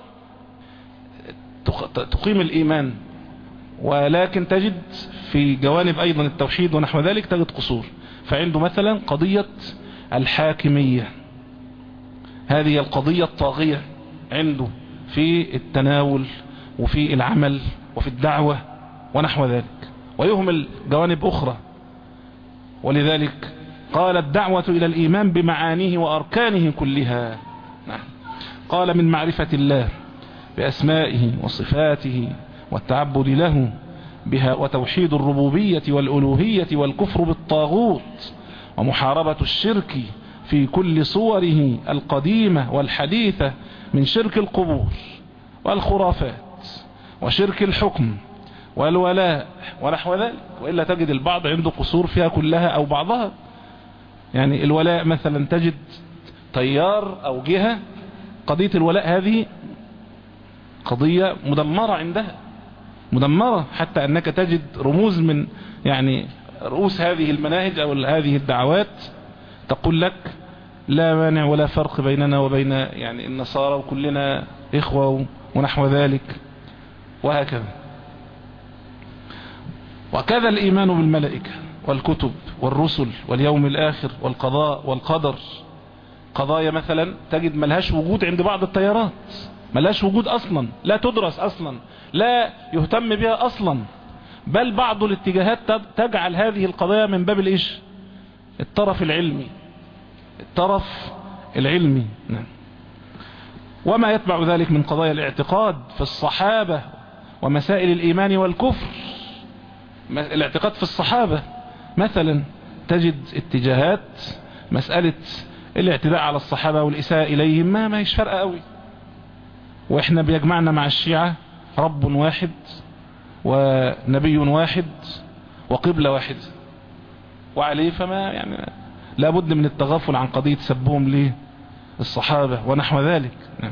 تقيم الإيمان، ولكن تجد في جوانب أيضا التوحيد ونحو ذلك تجد قصور. فعنده مثلا قضية الحاكمية، هذه القضية الطاغية عنده في التناول وفي العمل وفي الدعوة ونحو ذلك، ويهمل جوانب أخرى. ولذلك قال الدعوة إلى الإيمان بمعانيه وأركانه كلها. قال من معرفة الله بأسمائه وصفاته والتعبد له بها، وتوحيد الربوبية والألوهية والكفر بالطاغوت، ومحاربة الشرك في كل صوره القديمة والحديثة من شرك القبور والخرافات وشرك الحكم والولاء ونحو ذلك. وإلا تجد البعض عنده قصور فيها كلها أو بعضها. يعني الولاء مثلا تجد تيار أو جهة قضية الولاء هذه قضية مدمرة عندها، مدمرة، حتى أنك تجد رموز من يعني رؤوس هذه المناهج أو هذه الدعوات تقول لك لا مانع ولا فرق بيننا وبين يعني النصارى وكلنا إخوة ونحو ذلك وهكذا. وكذا الإيمان بالملائكة والكتب والرسل واليوم الآخر والقضاء والقدر، قضايا مثلا تجد ملهاش وجود عند بعض التيارات، ملهاش وجود أصلا، لا تدرس أصلا، لا يهتم بها أصلا، بل بعض الاتجاهات تجعل هذه القضايا من باب الإيش؟ الطرف العلمي، الطرف العلمي. نعم. وما يتبع ذلك من قضايا الاعتقاد في الصحابة ومسائل الإيمان والكفر. الاعتقاد في الصحابة مثلا تجد اتجاهات مسألة الاعتداء على الصحابة والإساءة إليهم ما ما هيش فرقة قوي، وإحنا بيجمعنا مع الشيعة رب واحد ونبي واحد وقبلة واحد، وعليه فما يعني لابد من التغافل عن قضية سبهم للصحابة ونحو ذلك.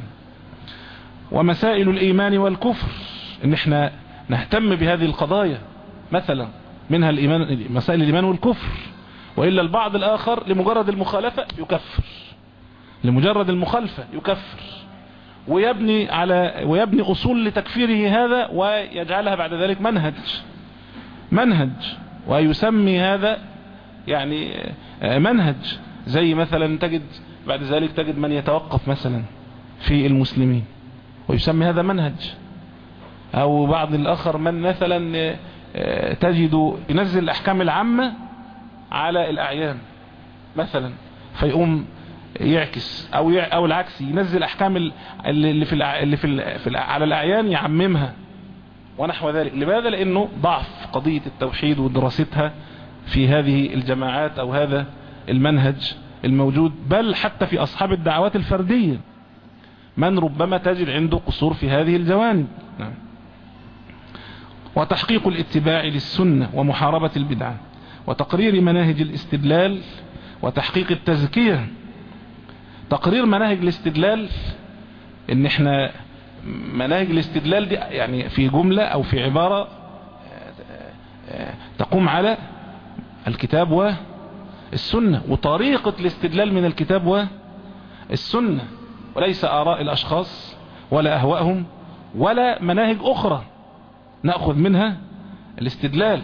ومسائل الإيمان والكفر إن إحنا نهتم بهذه القضايا مثلا، منها الإيمان، مسائل الإيمان والكفر. وإلا البعض الآخر لمجرد المخالفة يكفر، لمجرد المخالفة يكفر، ويبني على ويبني أصول لتكفيره هذا ويجعلها بعد ذلك منهج منهج ويسمي هذا يعني منهج. زي مثلا تجد بعد ذلك تجد من يتوقف مثلا في المسلمين ويسمي هذا منهج، أو بعض الآخر من مثلا تجد ينزل الأحكام العامة على الأعيان مثلا، فيقوم يعكس أو أو العكس، ينزل أحكام اللي في اللي في, في على الأعيان يعممها ونحو ذلك. لماذا؟ لأنه ضعف قضية التوحيد ودراستها في هذه الجماعات أو هذا المنهج الموجود، بل حتى في أصحاب الدعوات الفردية من ربما تجد عنده قصور في هذه الجوانب. نعم. وتحقيق الاتباع للسنة ومحاربة البدعة وتقرير مناهج الاستدلال وتحقيق التزكية. تقرير مناهج الاستدلال ان احنا مناهج الاستدلال دي يعني في جملة او في عبارة تقوم على الكتاب والسنة وطريقة الاستدلال من الكتاب والسنة، وليس آراء الأشخاص ولا أهواءهم ولا مناهج أخرى نأخذ منها الاستدلال.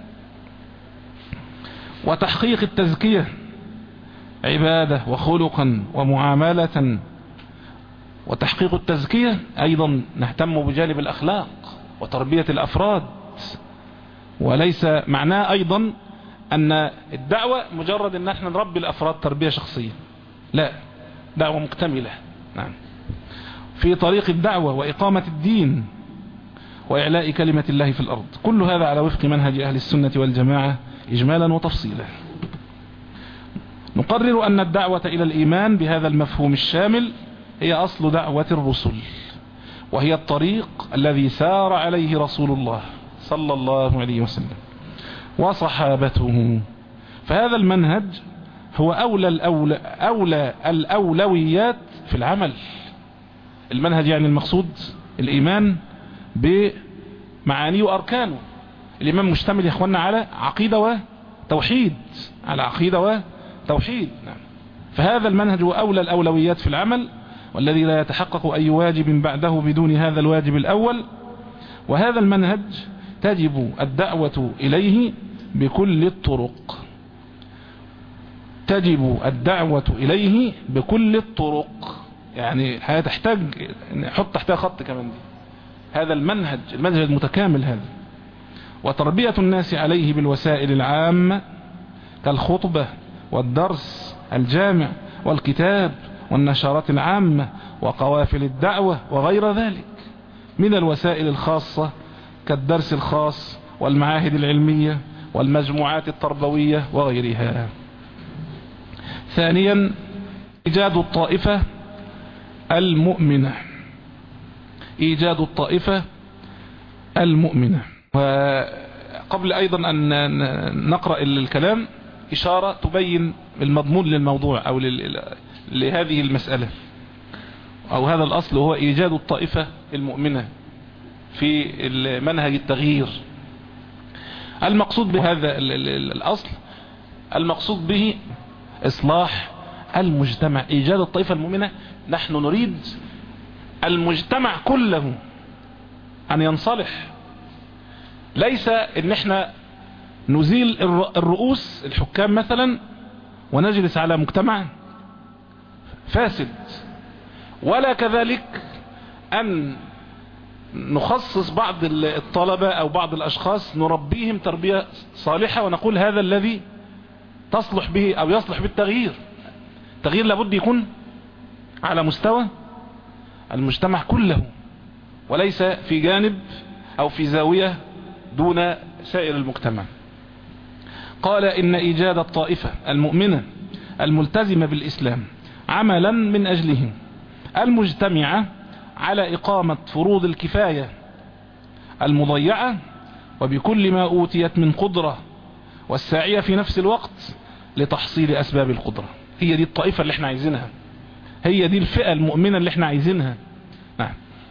وتحقيق التزكية عبادة وخلقا ومعاملة. وتحقيق التزكية أيضا نهتم بجانب الأخلاق وتربية الأفراد، وليس معناه أيضا أن الدعوة مجرد أن احنا نربي الأفراد تربية شخصية، لا، دعوة مكتملة. نعم. في طريق الدعوة وإقامة الدين وإعلاء كلمة الله في الأرض، كل هذا على وفق منهج أهل السنة والجماعة إجمالا وتفصيلا. نقرر أن الدعوة إلى الإيمان بهذا المفهوم الشامل هي أصل دعوة الرسل، وهي الطريق الذي سار عليه رسول الله صلى الله عليه وسلم وصحابته. فهذا المنهج هو أولى, الأولى, أولى الأولويات في العمل. المنهج يعني المقصود الإيمان بمعانيه وأركانه. الإيمان مشتمل يا إخواننا على عقيدة وتوحيد، على عقيدة وتوحيد. فهذا المنهج هو أولى الأولويات في العمل، والذي لا يتحقق أي واجب بعده بدون هذا الواجب الأول. وهذا المنهج تجب الدعوة إليه بكل الطرق، تجب الدعوة إليه بكل الطرق. يعني هتحتاج نحط تحتها خط كمان دي. هذا المنهج المنهج المتكامل هذا، وتربية الناس عليه بالوسائل العامة كالخطبة والدرس الجامع والكتاب والنشرات العامة وقوافل الدعوة وغير ذلك من الوسائل الخاصة كالدرس الخاص والمعاهد العلمية والمجموعات التربوية وغيرها. ثانيا إيجاد الطائفة المؤمنة، إيجاد الطائفة المؤمنة. وقبل أيضا أن نقرأ الكلام إشارة تبين المضمون للموضوع أو لهذه المسألة أو هذا الأصل، هو إيجاد الطائفة المؤمنة في منهج التغيير. المقصود بهذا الأصل المقصود به إصلاح المجتمع، إيجاد الطائفة المؤمنة. نحن نريد المجتمع كله أن ينصلح، ليس إن احنا نزيل الرؤوس الحكام مثلا ونجلس على مجتمع فاسد، ولا كذلك أن نخصص بعض الطلبة أو بعض الأشخاص نربيهم تربية صالحة ونقول هذا الذي تصلح به أو يصلح بالتغيير. التغيير لابد يكون على مستوى المجتمع كله، وليس في جانب أو في زاوية دون سائر المجتمع. قال إن إيجاد الطائفة المؤمنة الملتزمة بالإسلام عملا من أجله المجتمعة على إقامة فروض الكفاية المضيعة وبكل ما أوتيت من قدرة، والساعية في نفس الوقت لتحصيل أسباب القدرة. هي دي الطائفة اللي احنا عايزينها، هي دي الفئة المؤمنة اللي احنا عايزينها. نعم.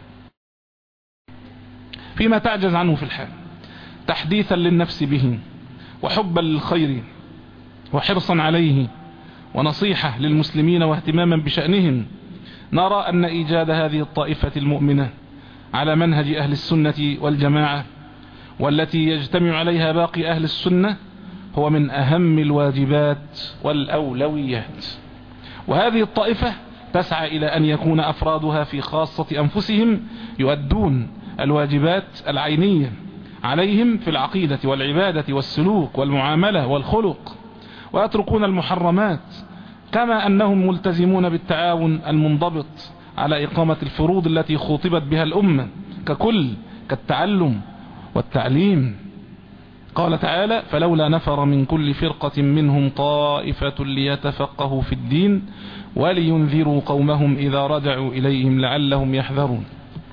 فيما تعجز عنه في الحال تحديثا للنفس به وحبا للخير وحرصا عليه ونصيحة للمسلمين واهتماما بشأنهم، نرى أن إيجاد هذه الطائفة المؤمنة على منهج أهل السنة والجماعة والتي يجتمع عليها باقي أهل السنة هو من أهم الواجبات والأولويات. وهذه الطائفة تسعى إلى أن يكون أفرادها في خاصة أنفسهم يؤدون الواجبات العينية عليهم في العقيدة والعبادة والسلوك والمعاملة والخلق، ويتركون المحرمات، كما أنهم ملتزمون بالتعاون المنضبط على إقامة الفروض التي خطبت بها الأمة ككل كالتعلم والتعليم. قال تعالى: فلولا نفر من كل فرقة منهم طائفة ليتفقهوا في الدين ولينذروا قومهم إذا رجعوا إليهم لعلهم يحذرون.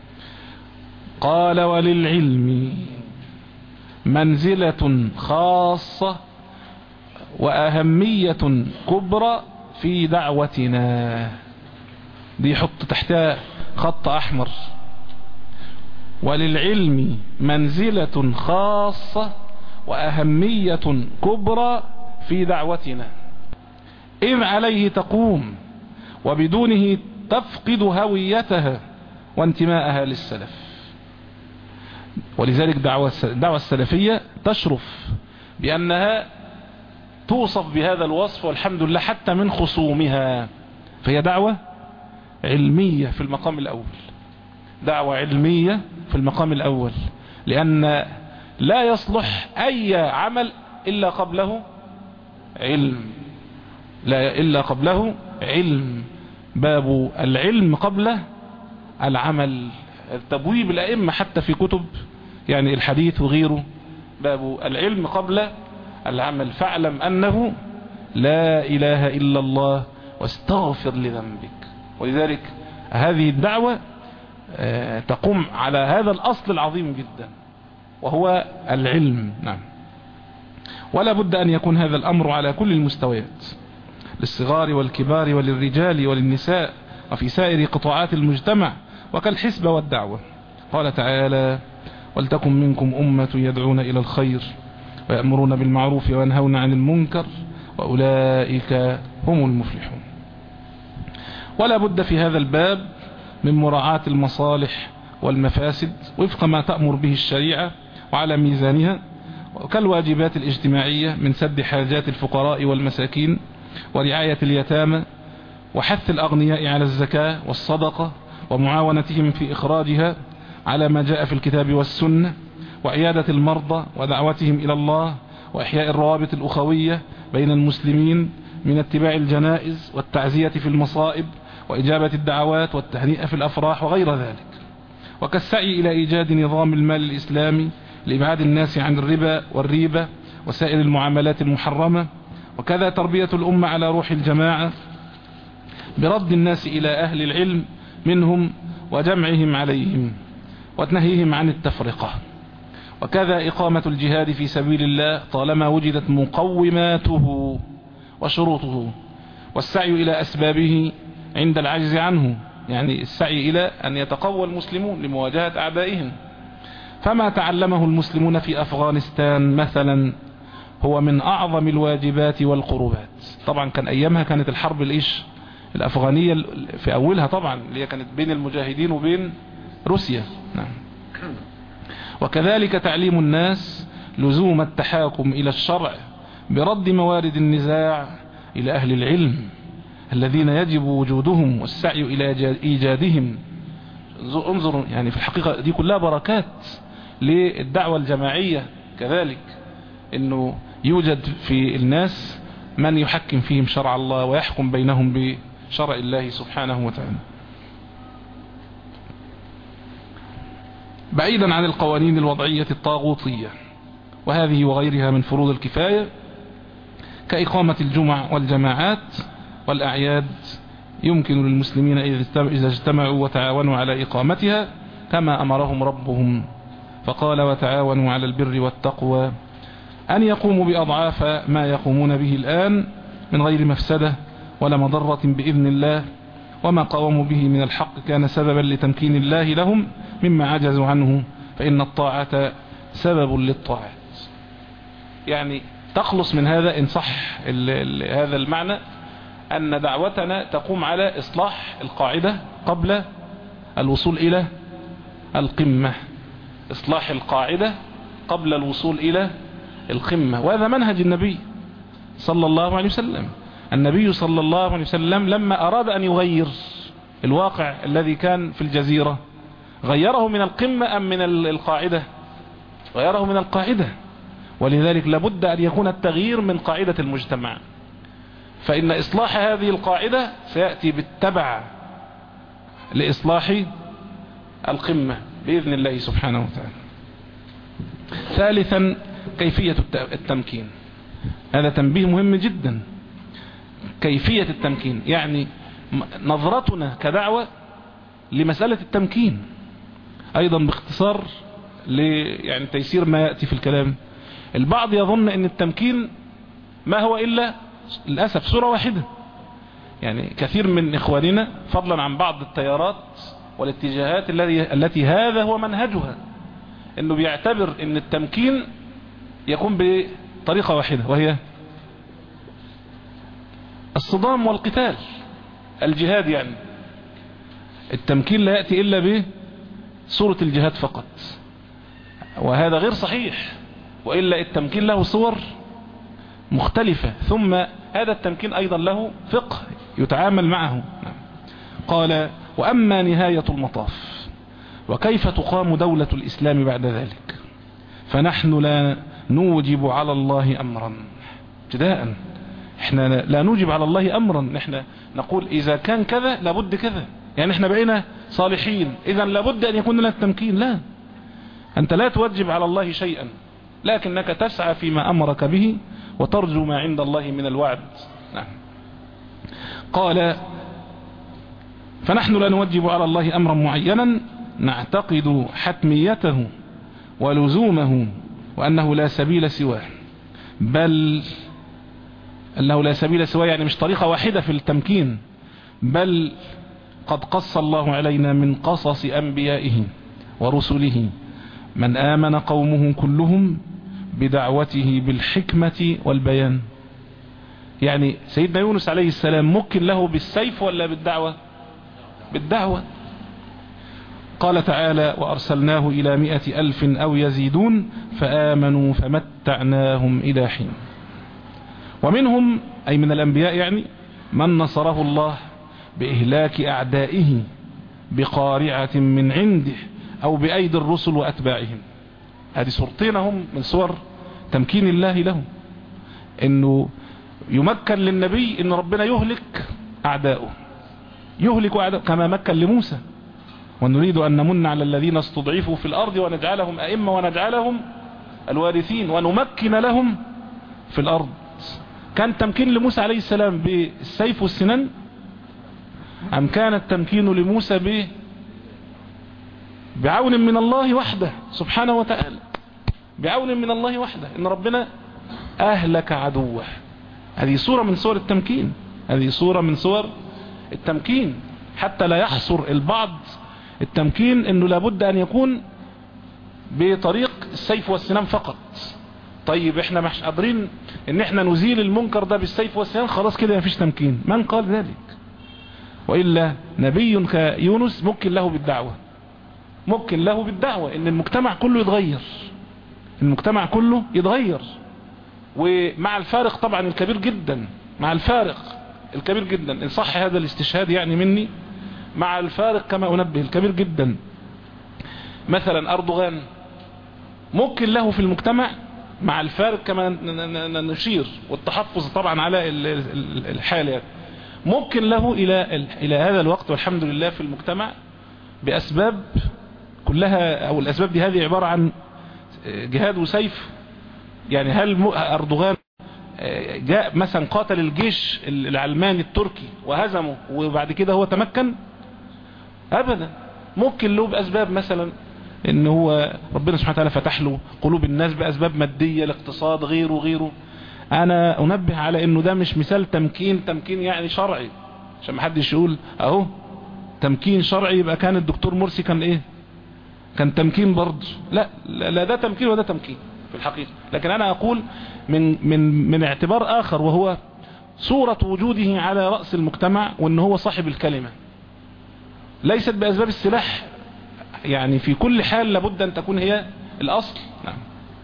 قال: وللعلم منزلة خاصة وأهمية كبرى في دعوتنا. دي حط تحتها خط أحمر. وللعلم منزلة خاصة وأهمية كبرى في دعوتنا، إذ عليه تقوم وبدونه تفقد هويتها وانتماءها للسلف. ولذلك الدعوة السلفية تشرف بأنها توصف بهذا الوصف، والحمد لله حتى من خصومها. فهي دعوة علمية في المقام الأول، دعوة علمية في المقام الأول، لأن لا يصلح أي عمل إلا قبله علم، لا إلا قبله علم. باب العلم قبل العمل، تبويب الأئمة حتى في كتب يعني الحديث وغيره، باب العلم قبل العمل. فاعلم أنه لا إله إلا الله واستغفر لذنبك. ولذلك هذه الدعوة تقوم على هذا الأصل العظيم جدا وهو العلم. نعم. ولا بد أن يكون هذا الأمر على كل المستويات، للصغار والكبار وللرجال وللنساء وفي سائر قطاعات المجتمع، وكالحسبة والدعوة. قال تعالى: ولتكن منكم أمة يدعون إلى الخير ويأمرون بالمعروف وينهون عن المنكر وأولئك هم المفلحون. ولا بد في هذا الباب من مراعاة المصالح والمفاسد وفق ما تأمر به الشريعة وعلى ميزانها، كالواجبات الاجتماعية من سد حاجات الفقراء والمساكين ورعاية اليتامى وحث الأغنياء على الزكاة والصدقة ومعاونتهم في إخراجها على ما جاء في الكتاب والسنة، وعيادة المرضى ودعوتهم إلى الله، وإحياء الروابط الأخوية بين المسلمين من اتباع الجنائز والتعزية في المصائب وإجابة الدعوات والتهنئة في الأفراح وغير ذلك، وكالسعي إلى إيجاد نظام المال الإسلامي لإبعاد الناس عن الربا والريبة وسائر المعاملات المحرمة، وكذا تربية الأمة على روح الجماعة برد الناس إلى أهل العلم منهم وجمعهم عليهم وتنهيهم عن التفرقة، وكذا إقامة الجهاد في سبيل الله طالما وجدت مقوماته وشروطه، والسعي إلى أسبابه عند العجز عنه، يعني السعي إلى أن يتقوى المسلمون لمواجهة أعدائهم. فما تعلمه المسلمون في أفغانستان مثلا هو من أعظم الواجبات والقربات. طبعا كان أيامها كانت الحرب الإيش الأفغانية في أولها طبعا اللي هي كانت بين المجاهدين وبين روسيا. نعم. وكذلك تعليم الناس لزوم التحاكم إلى الشرع برد موارد النزاع إلى أهل العلم الذين يجب وجودهم والسعي إلى إيجادهم. انظروا يعني في الحقيقة دي كلها بركات للدعوة الجماعية، كذلك انه يوجد في الناس من يحكم فيهم شرع الله ويحكم بينهم بشرع الله سبحانه وتعالى، بعيدا عن القوانين الوضعية الطاغوتية. وهذه وغيرها من فروض الكفاية كإقامة الجمع والجماعات والأعياد يمكن للمسلمين إذا اجتمعوا وتعاونوا على إقامتها كما أمرهم ربهم، فقال: وتعاونوا على البر والتقوى، أن يقوموا بأضعاف ما يقومون به الآن من غير مفسدة ولا مضرة بإذن الله، وما قاموا به من الحق كان سببا لتمكين الله لهم مما عجزوا عنه، فإن الطاعة سبب للطاعات. يعني تخلص من هذا إن صح هذا المعنى أن دعوتنا تقوم على إصلاح القاعدة قبل الوصول إلى القمة، إصلاح القاعدة قبل الوصول إلى القمة. وهذا منهج النبي صلى الله عليه وسلم. النبي صلى الله عليه وسلم لما أراد أن يغير الواقع الذي كان في الجزيرة غيره من القمة أم من القاعدة؟ غيره من القاعدة. ولذلك لابد أن يكون التغيير من قاعدة المجتمع، فإن إصلاح هذه القاعدة سيأتي بالتبع لإصلاح القمة بإذن الله سبحانه وتعالى. ثالثا كيفية التمكين. هذا تنبيه مهم جدا. كيفية التمكين يعني نظرتنا كدعوة لمسألة التمكين أيضا باختصار يعني تيسير ما يأتي في الكلام. البعض يظن أن التمكين ما هو إلا للأسف صورة واحدة. يعني كثير من إخواننا فضلا عن بعض التيارات والاتجاهات التي التي هذا هو منهجها، أنه بيعتبر أن التمكين يكون بطريقة واحدة وهي الصدام والقتال، الجهاد. يعني التمكين لا يأتي إلا بصورة الجهاد فقط، وهذا غير صحيح، وإلا التمكين له صور مختلفة. ثم هذا التمكين أيضا له فقه يتعامل معه. قال: وأما نهاية المطاف وكيف تقام دولة الإسلام بعد ذلك فنحن لا نوجب على الله أمرا. ابتداء احنا لا نوجب على الله أمرا، نحن نقول إذا كان كذا لابد كذا. يعني احنا بقينا صالحين إذا لابد أن يكون لنا التمكين. لا، أنت لا توجب على الله شيئا، لكنك تسعى فيما أمرك به وترجو ما عند الله من الوعد. نعم. قال فنحن لا نوجب على الله أمرا معينا نعتقد حتميته ولزومه وأنه لا سبيل سواه، بل أنه لا سبيل سواه يعني مش طريقة واحدة في التمكين، بل قد قص الله علينا من قصص أنبيائه ورسله من آمن قومه كلهم بدعوته بالحكمة والبيان. يعني سيدنا يونس عليه السلام ممكن له بالسيف ولا بالدعوة؟ بالدعوة. قال تعالى وأرسلناه إلى مئة ألف أو يزيدون فآمنوا فمتعناهم إلى حين. ومنهم أي من الأنبياء يعني من نصره الله بإهلاك أعدائه بقارعة من عنده أو بأيدي الرسل وأتباعهم. هذه صورتين هم من صور تمكين الله له، إنه يمكن للنبي إن ربنا يهلك أعداؤه، يهلك أعداؤه كما مكن لموسى، ونريد أن نمن على الذين استضعفوا في الأرض ونجعلهم أئمة ونجعلهم الوارثين ونمكن لهم في الأرض. كان تمكين لموسى عليه السلام بالسيف والسنان أم كان التمكين لموسى ب بعون من الله وحده سبحانه وتعالى؟ بعون من الله وحده، إن ربنا أهلك عدوه. هذه صورة من صور التمكين، هذه صورة من صور التمكين، حتى لا يحصر البعض التمكين انه لابد ان يكون بطريق السيف والسنان فقط. طيب احنا مش قادرين ان احنا نزيل المنكر ده بالسيف والسنان، خلاص كده مفيش تمكين. من قال ذلك؟ وإلا نبي كيونس ممكن له بالدعوة، ممكن له بالدعوة ان المجتمع كله يتغير، المجتمع كله يتغير، ومع الفارق طبعا الكبير جدا، مع الفارق الكبير جدا ان صح هذا الاستشهاد يعني مني، مع الفارق كما أنبه الكبير جدا. مثلا أردوغان ممكن له في المجتمع مع الفارق كما نشير والتحفظ طبعا على الحالة، ممكن له إلى إلى هذا الوقت والحمد لله في المجتمع بأسباب كلها، أو الأسباب دي هذه عبارة عن جهاد وسيف. يعني هل أردوغان جاء مثلا قاتل الجيش العلماني التركي وهزمه وبعد كده هو تمكن؟ أبدا. ممكن له بأسباب مثلا ان هو ربنا سبحانه وتعالى فتح له قلوب الناس بأسباب مادية، الاقتصاد، غيره غيره. انا انبه على انه ده مش مثال تمكين، تمكين يعني شرعي، عشان ما حدش يقول اهو تمكين شرعي يبقى كان الدكتور مرسي كان ايه، كان تمكين برضه. لا لا، ده تمكين وده تمكين في الحقيقة. لكن انا اقول من من من اعتبار اخر، وهو صورة وجوده على رأس المجتمع، وان هو صاحب الكلمة، ليست بأسباب السلاح. يعني في كل حال لابد أن تكون هي الأصل. نعم.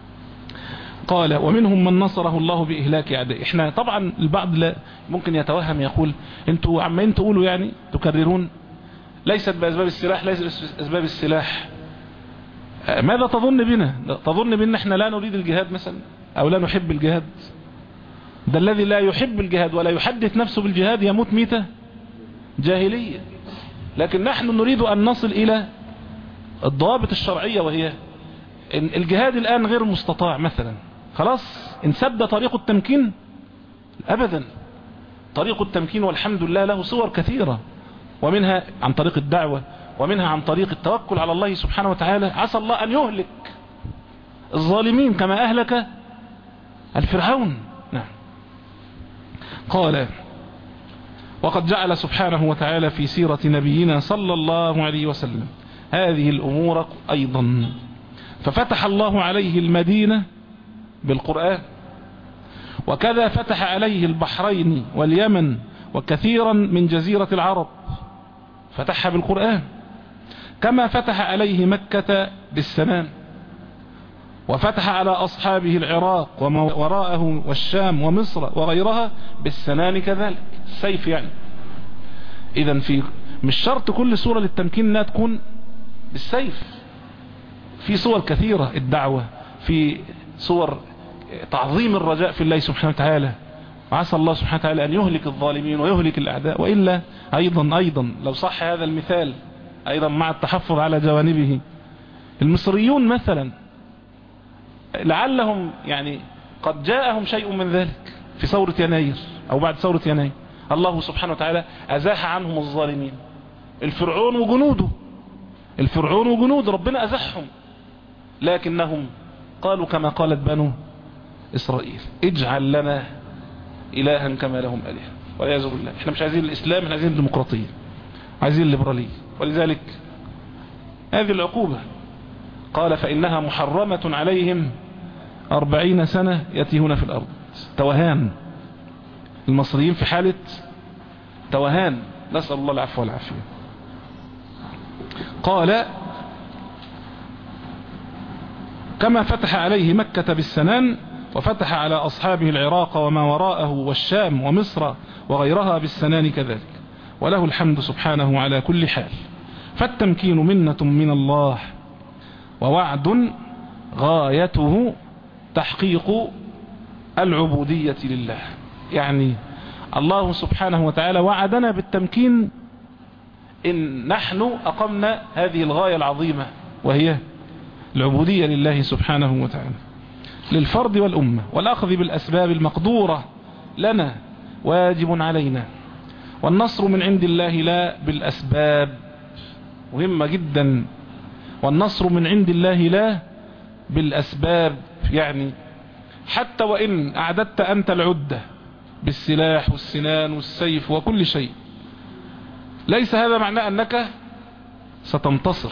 قال ومنهم من نصره الله بإهلاك أعدائه. احنا طبعا البعض لا ممكن يتوهم يقول انتوا عمالين تقولوا يعني تكررون ليست بأسباب السلاح، ليست بأسباب السلاح. ماذا تظن بنا؟ تظن بنا احنا لا نريد الجهاد مثلا، او لا نحب الجهاد؟ ده الذي لا يحب الجهاد ولا يحدث نفسه بالجهاد يموت ميتة جاهلية. لكن نحن نريد أن نصل إلى الضوابط الشرعية، وهي إن الجهاد الآن غير مستطاع مثلا، خلاص انسد طريق التمكين؟ أبدا. طريق التمكين والحمد لله له صور كثيرة، ومنها عن طريق الدعوة، ومنها عن طريق التوكل على الله سبحانه وتعالى. عسى الله أن يهلك الظالمين كما أهلك الفرعون. نعم. قال وقد جعل سبحانه وتعالى في سيرة نبينا صلى الله عليه وسلم هذه الأمور أيضا، ففتح الله عليه المدينة بالقرآن، وكذا فتح عليه البحرين واليمن وكثيرا من جزيرة العرب فتحها بالقرآن، كما فتح عليه مكة بالسنان، وفتح على أصحابه العراق وما وراءه والشام ومصر وغيرها بالسنان كذلك، السيف يعني. إذن في مش شرط كل صورة للتمكين انها تكون بالسيف، في صور كثيرة، الدعوة، في صور تعظيم الرجاء في الله سبحانه وتعالى، وعسى الله سبحانه وتعالى أن يهلك الظالمين ويهلك الأعداء. وإلا أيضا أيضا لو صح هذا المثال أيضا مع التحفظ على جوانبه، المصريون مثلا لعلهم يعني قد جاءهم شيء من ذلك في ثورة يناير أو بعد ثورة يناير. الله سبحانه وتعالى أزاح عنهم الظالمين، الفرعون وجنوده، الفرعون وجنود ربنا أزحهم، لكنهم قالوا كما قالت بنو إسرائيل اجعل لنا إلها كما لهم آلهة. والعياذ بالله، احنا مش عايزين الإسلام، احنا عايزين الديمقراطية، عايزين الليبرالية. ولذلك هذه العقوبة قال فإنها محرمة عليهم أربعين سنة يتيهون في الأرض. توهان، المصريين في حالة توهان، نسأل الله العفو والعافية. قال كما فتح عليه مكة بالسنان وفتح على أصحابه العراق وما وراءه والشام ومصر وغيرها بالسنان كذلك، وله الحمد سبحانه على كل حال. فالتمكين منة من الله ووعد غايته تحقيق العبودية لله. يعني الله سبحانه وتعالى وعدنا بالتمكين إن نحن أقمنا هذه الغاية العظيمة، وهي العبودية لله سبحانه وتعالى للفرد والأمة، والأخذ بالأسباب المقدورة لنا واجب علينا، والنصر من عند الله لا بالأسباب، مهمة جدا، والنصر من عند الله لا بالأسباب. يعني حتى وإن أعددت أنت العدة بالسلاح والسنان والسيف وكل شيء، ليس هذا معناه أنك ستنتصر،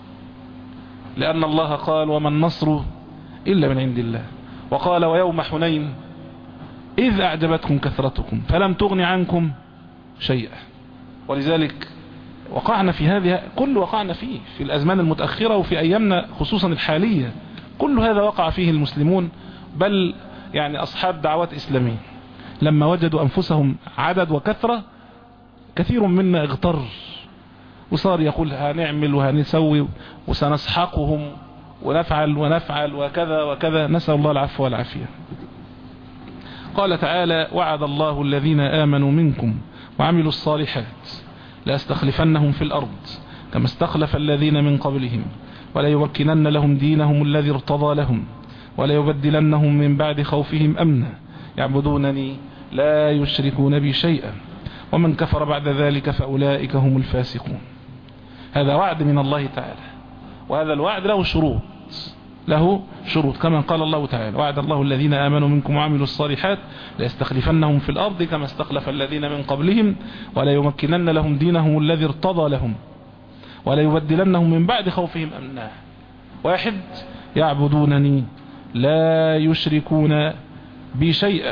لأن الله قال وما النصر إلا من عند الله. وقال ويوم حنين إذ أعجبتكم كثرتكم فلم تغن عنكم شيئا. ولذلك وقعنا في هذه، كل وقعنا فيه في الأزمان المتأخرة وفي أيامنا خصوصا الحالية، كل هذا وقع فيه المسلمون، بل يعني أصحاب دعوات إسلامية لما وجدوا أنفسهم عدد وكثرة، كثير منا اغتر وصار يقول هنعمل وهنسوي وسنسحقهم ونفعل ونفعل وكذا وكذا، نسأل الله العفو والعافية. قال تعالى وعد الله الذين آمنوا منكم وعملوا الصالحات لأستخلفنهم في الأرض كما استخلف الذين من قبلهم وليمكنن لهم دينهم الذي ارتضى لهم وليبدلنهم من بعد خوفهم أمنا يعبدونني لا يشركون بي شيئا ومن كفر بعد ذلك فأولئك هم الفاسقون. هذا وعد من الله تعالى، وهذا الوعد له شروط، له شروط كما قال الله تعالى وعد الله الذين آمنوا منكم وعملوا الصالحات ليستخلفنهم في الأرض كما استخلف الذين من قبلهم وليمكنن لهم دينهم الذي ارتضى لهم وليبدلنهم من بعد خوفهم أمنا. واحد يعبدونني لا يشركون بي شيئا،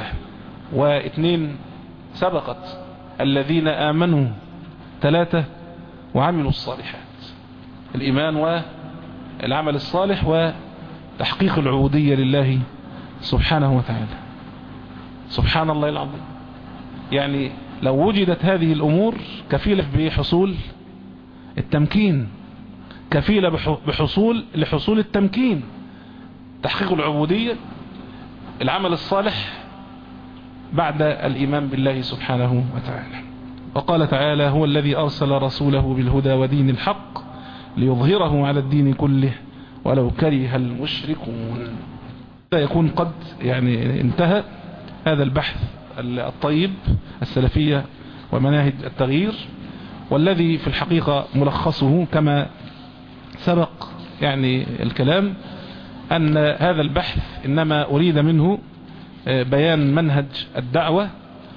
واثنين سبقت الذين آمنوا، ثلاثة وعملوا الصالحات، الإيمان والعمل الصالح وتحقيق العبودية لله سبحانه وتعالى. سبحان الله العظيم. يعني لو وجدت هذه الأمور كفيلة بحصول التمكين، كفيلة بحصول لحصول التمكين، تحقيق العبودية، العمل الصالح بعد الإيمان بالله سبحانه وتعالى. وقال تعالى هو الذي أرسل رسوله بالهدى ودين الحق ليظهره على الدين كله ولو كره المشركون. يكون قد يعني انتهى هذا البحث الطيب السلفية ومناهج التغيير، والذي في الحقيقة ملخصه كما سبق يعني الكلام أن هذا البحث إنما أريد منه بيان منهج الدعوة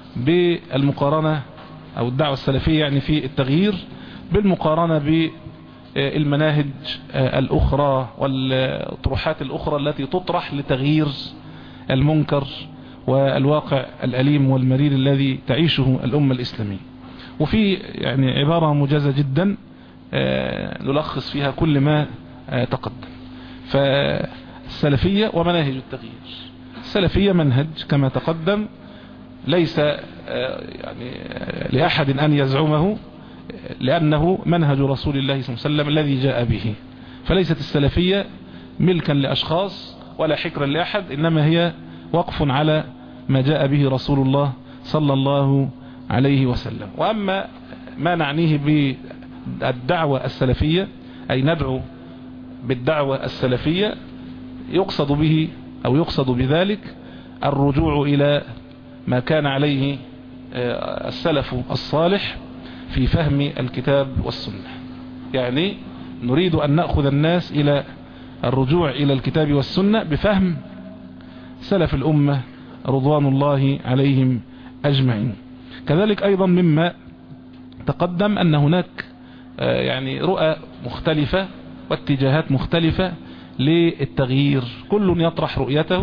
بالمقارنة أو الدعوة السلفية يعني في التغيير بالمقارنة بالمناهج الأخرى والطروحات الأخرى التي تطرح لتغيير المنكر والواقع الأليم والمرير الذي تعيشه الأمة الإسلامية. وفي يعني عبارة موجزة جدا نلخص فيها كل ما تقدم. فالسلفية ومناهج التغيير. السلفية منهج كما تقدم ليس يعني لأحد أن يزعمه، لأنه منهج رسول الله صلى الله عليه وسلم الذي جاء به، فليست السلفية ملكا لأشخاص ولا حكرا لأحد، إنما هي وقف على ما جاء به رسول الله صلى الله عليه وسلم. وأما ما نعنيه بالدعوة السلفية أي ندعو بالدعوة السلفية، يقصد به أو يقصد بذلك الرجوع إلى ما كان عليه السلف الصالح في فهم الكتاب والسنة. يعني نريد أن نأخذ الناس إلى الرجوع إلى الكتاب والسنة بفهم سلف الأمة رضوان الله عليهم أجمعين. كذلك أيضا مما تقدم أن هناك يعني رؤى مختلفة واتجاهات مختلفة للتغيير، كل يطرح رؤيته،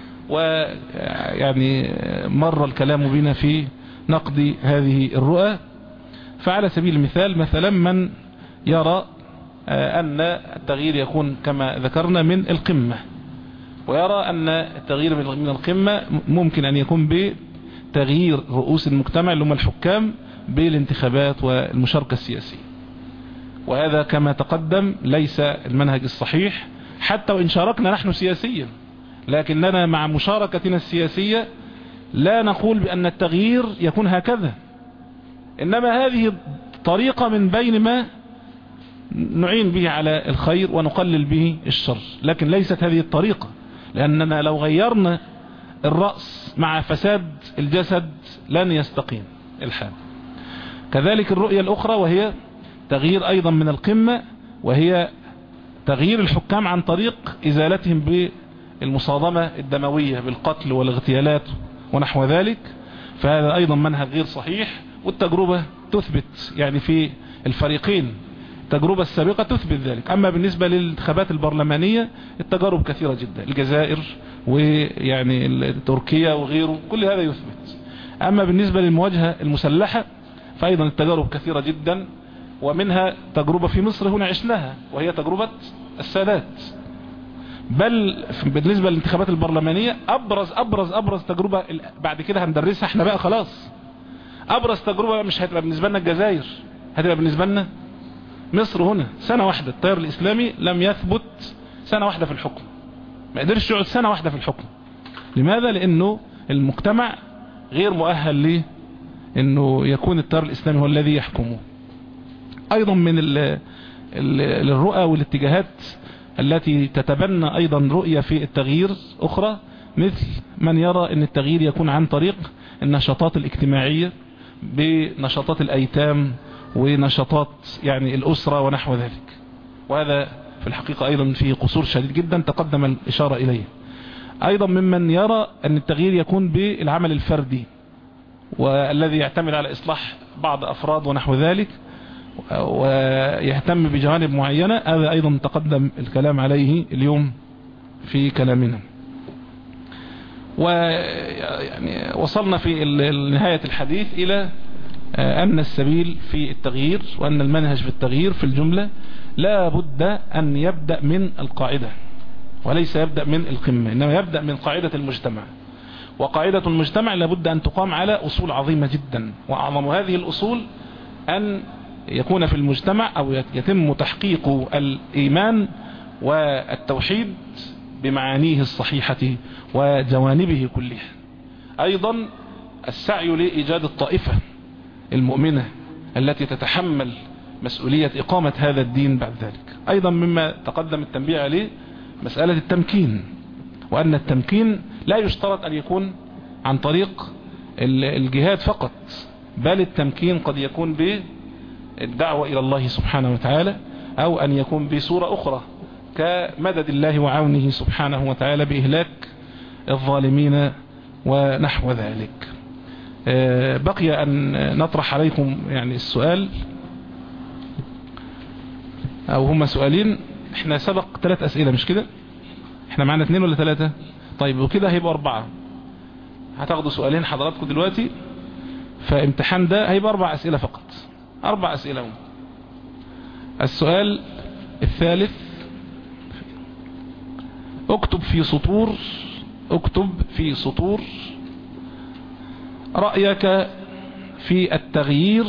ويعني مر الكلام بنا في نقد هذه الرؤى. فعلى سبيل المثال مثلا من يرى أن التغيير يكون كما ذكرنا من القمة، ويرى أن التغيير من القمة ممكن أن يكون بتغيير رؤوس المجتمع اللي هم الحكام بالانتخابات والمشاركة السياسية. وهذا كما تقدم ليس المنهج الصحيح، حتى وإن شاركنا نحن سياسيا، لكننا مع مشاركتنا السياسية لا نقول بأن التغيير يكون هكذا، إنما هذه طريقة من بين ما نعين به على الخير ونقلل به الشر، لكن ليست هذه الطريقة، لأننا لو غيرنا الرأس مع فساد الجسد لن يستقيم الحال. كذلك الرؤية الأخرى وهي تغيير أيضا من القمة، وهي تغيير الحكام عن طريق إزالتهم بالمصادمة الدموية بالقتل والاغتيالات ونحو ذلك. فهذا أيضا منهج غير صحيح، والتجربة تثبت يعني في الفريقين، التجربة السابقة تثبت ذلك. أما بالنسبة للانتخابات البرلمانية التجارب كثيرة جدا، الجزائر ويعني تركيا وغيره، كل هذا يثبت. أما بالنسبة للمواجهة المسلحة فأيضا التجارب كثيرة جدا، ومنها تجربة في مصر هنا عشناها وهي تجربة السادات. بل بالنسبة للانتخابات البرلمانية أبرز أبرز أبرز تجربة بعد كده هندرسها احنا بقى خلاص، أبرز تجربة مش هتبقى بالنسبة لنا الجزائر، هتبقى بالنسبة لنا مصر. هنا سنة واحدة التيار الإسلامي لم يثبت سنة واحدة في الحكم، ما قدرش يقعد سنة واحدة في الحكم. لماذا؟ لأنه المجتمع غير مؤهل ليه أنه يكون التيار الإسلامي هو الذي يحكمه. أيضا من ال ال الرؤى والاتجاهات التي تتبنى أيضا رؤية في التغيير أخرى، مثل من يرى أن التغيير يكون عن طريق النشاطات الاجتماعية بنشاطات الأيتام ونشاطات يعني الأسرة ونحو ذلك، وهذا في الحقيقة أيضا فيه قصور شديد جدا تقدم الإشارة إليه. أيضا ممن يرى أن التغيير يكون بالعمل الفردي والذي يعتمد على إصلاح بعض أفراد ونحو ذلك ويهتم بجوانب معينة، هذا أيضا تقدم الكلام عليه اليوم في كلامنا. ويعني وصلنا في نهاية الحديث إلى أن السبيل في التغيير وأن المنهج في التغيير في الجملة لا بد أن يبدأ من القاعدة وليس يبدأ من القمة، إنما يبدأ من قاعدة المجتمع. وقاعدة المجتمع لابد أن تقام على أصول عظيمة جدا، وأعظم هذه الأصول أن يكون في المجتمع أو يتم تحقيق الإيمان والتوحيد بمعانيه الصحيحة وجوانبه كلها. أيضا السعي لإيجاد الطائفة المؤمنة التي تتحمل مسؤولية إقامة هذا الدين بعد ذلك. أيضا مما تقدم التنبيه عليه مسألة التمكين، وأن التمكين لا يشترط أن يكون عن طريق الجهاد فقط، بل التمكين قد يكون بالدعوة إلى الله سبحانه وتعالى، أو أن يكون بصورة أخرى كمدد الله وعونه سبحانه وتعالى بإهلاك الظالمين ونحو ذلك. بقي أن نطرح عليكم يعني السؤال، أو هما سؤالين. احنا سبق ثلاث أسئلة مش كده؟ احنا معنا اثنين ولا ثلاثة؟ طيب وكده هيبقى أربعة. هتاخدوا سؤالين حضراتكم دلوقتي، فامتحان ده هيبقى أربع أسئلة فقط، أربع أسئلة هم. السؤال الثالث: اكتب في سطور اكتب في سطور رأيك في التغيير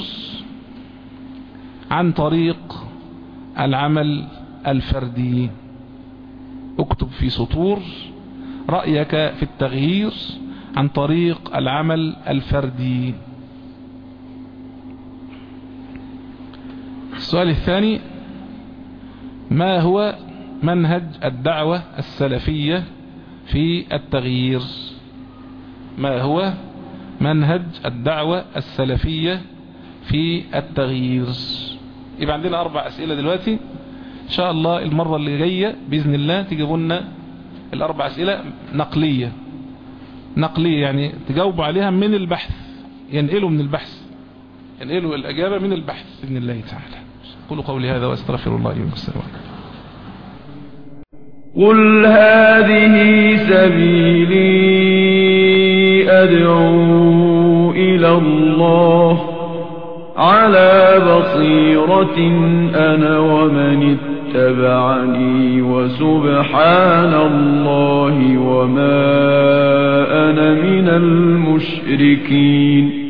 عن طريق العمل الفردي. اكتب في سطور رأيك في التغيير عن طريق العمل الفردي. السؤال الثاني: ما هو منهج الدعوة السلفية في التغيير؟ ما هو منهج الدعوة السلفية في التغيير. يبقى عندنا أربع أسئلة دلوقتي، إن شاء الله المرة اللي جاية بإذن الله تجيبوا لنا الأربع أسئلة نقلية نقلية يعني تجاوبوا عليها من البحث، ينقلوا من البحث، ينقلوا الأجابة من البحث بإذن الله تعالى. قولوا قولي هذا وأستغفر الله لي ولكم. قل هذه سبيلي أدعو إلى الله على بصيرة أنا ومن اتبعني وسبحان الله وما أنا من المشركين.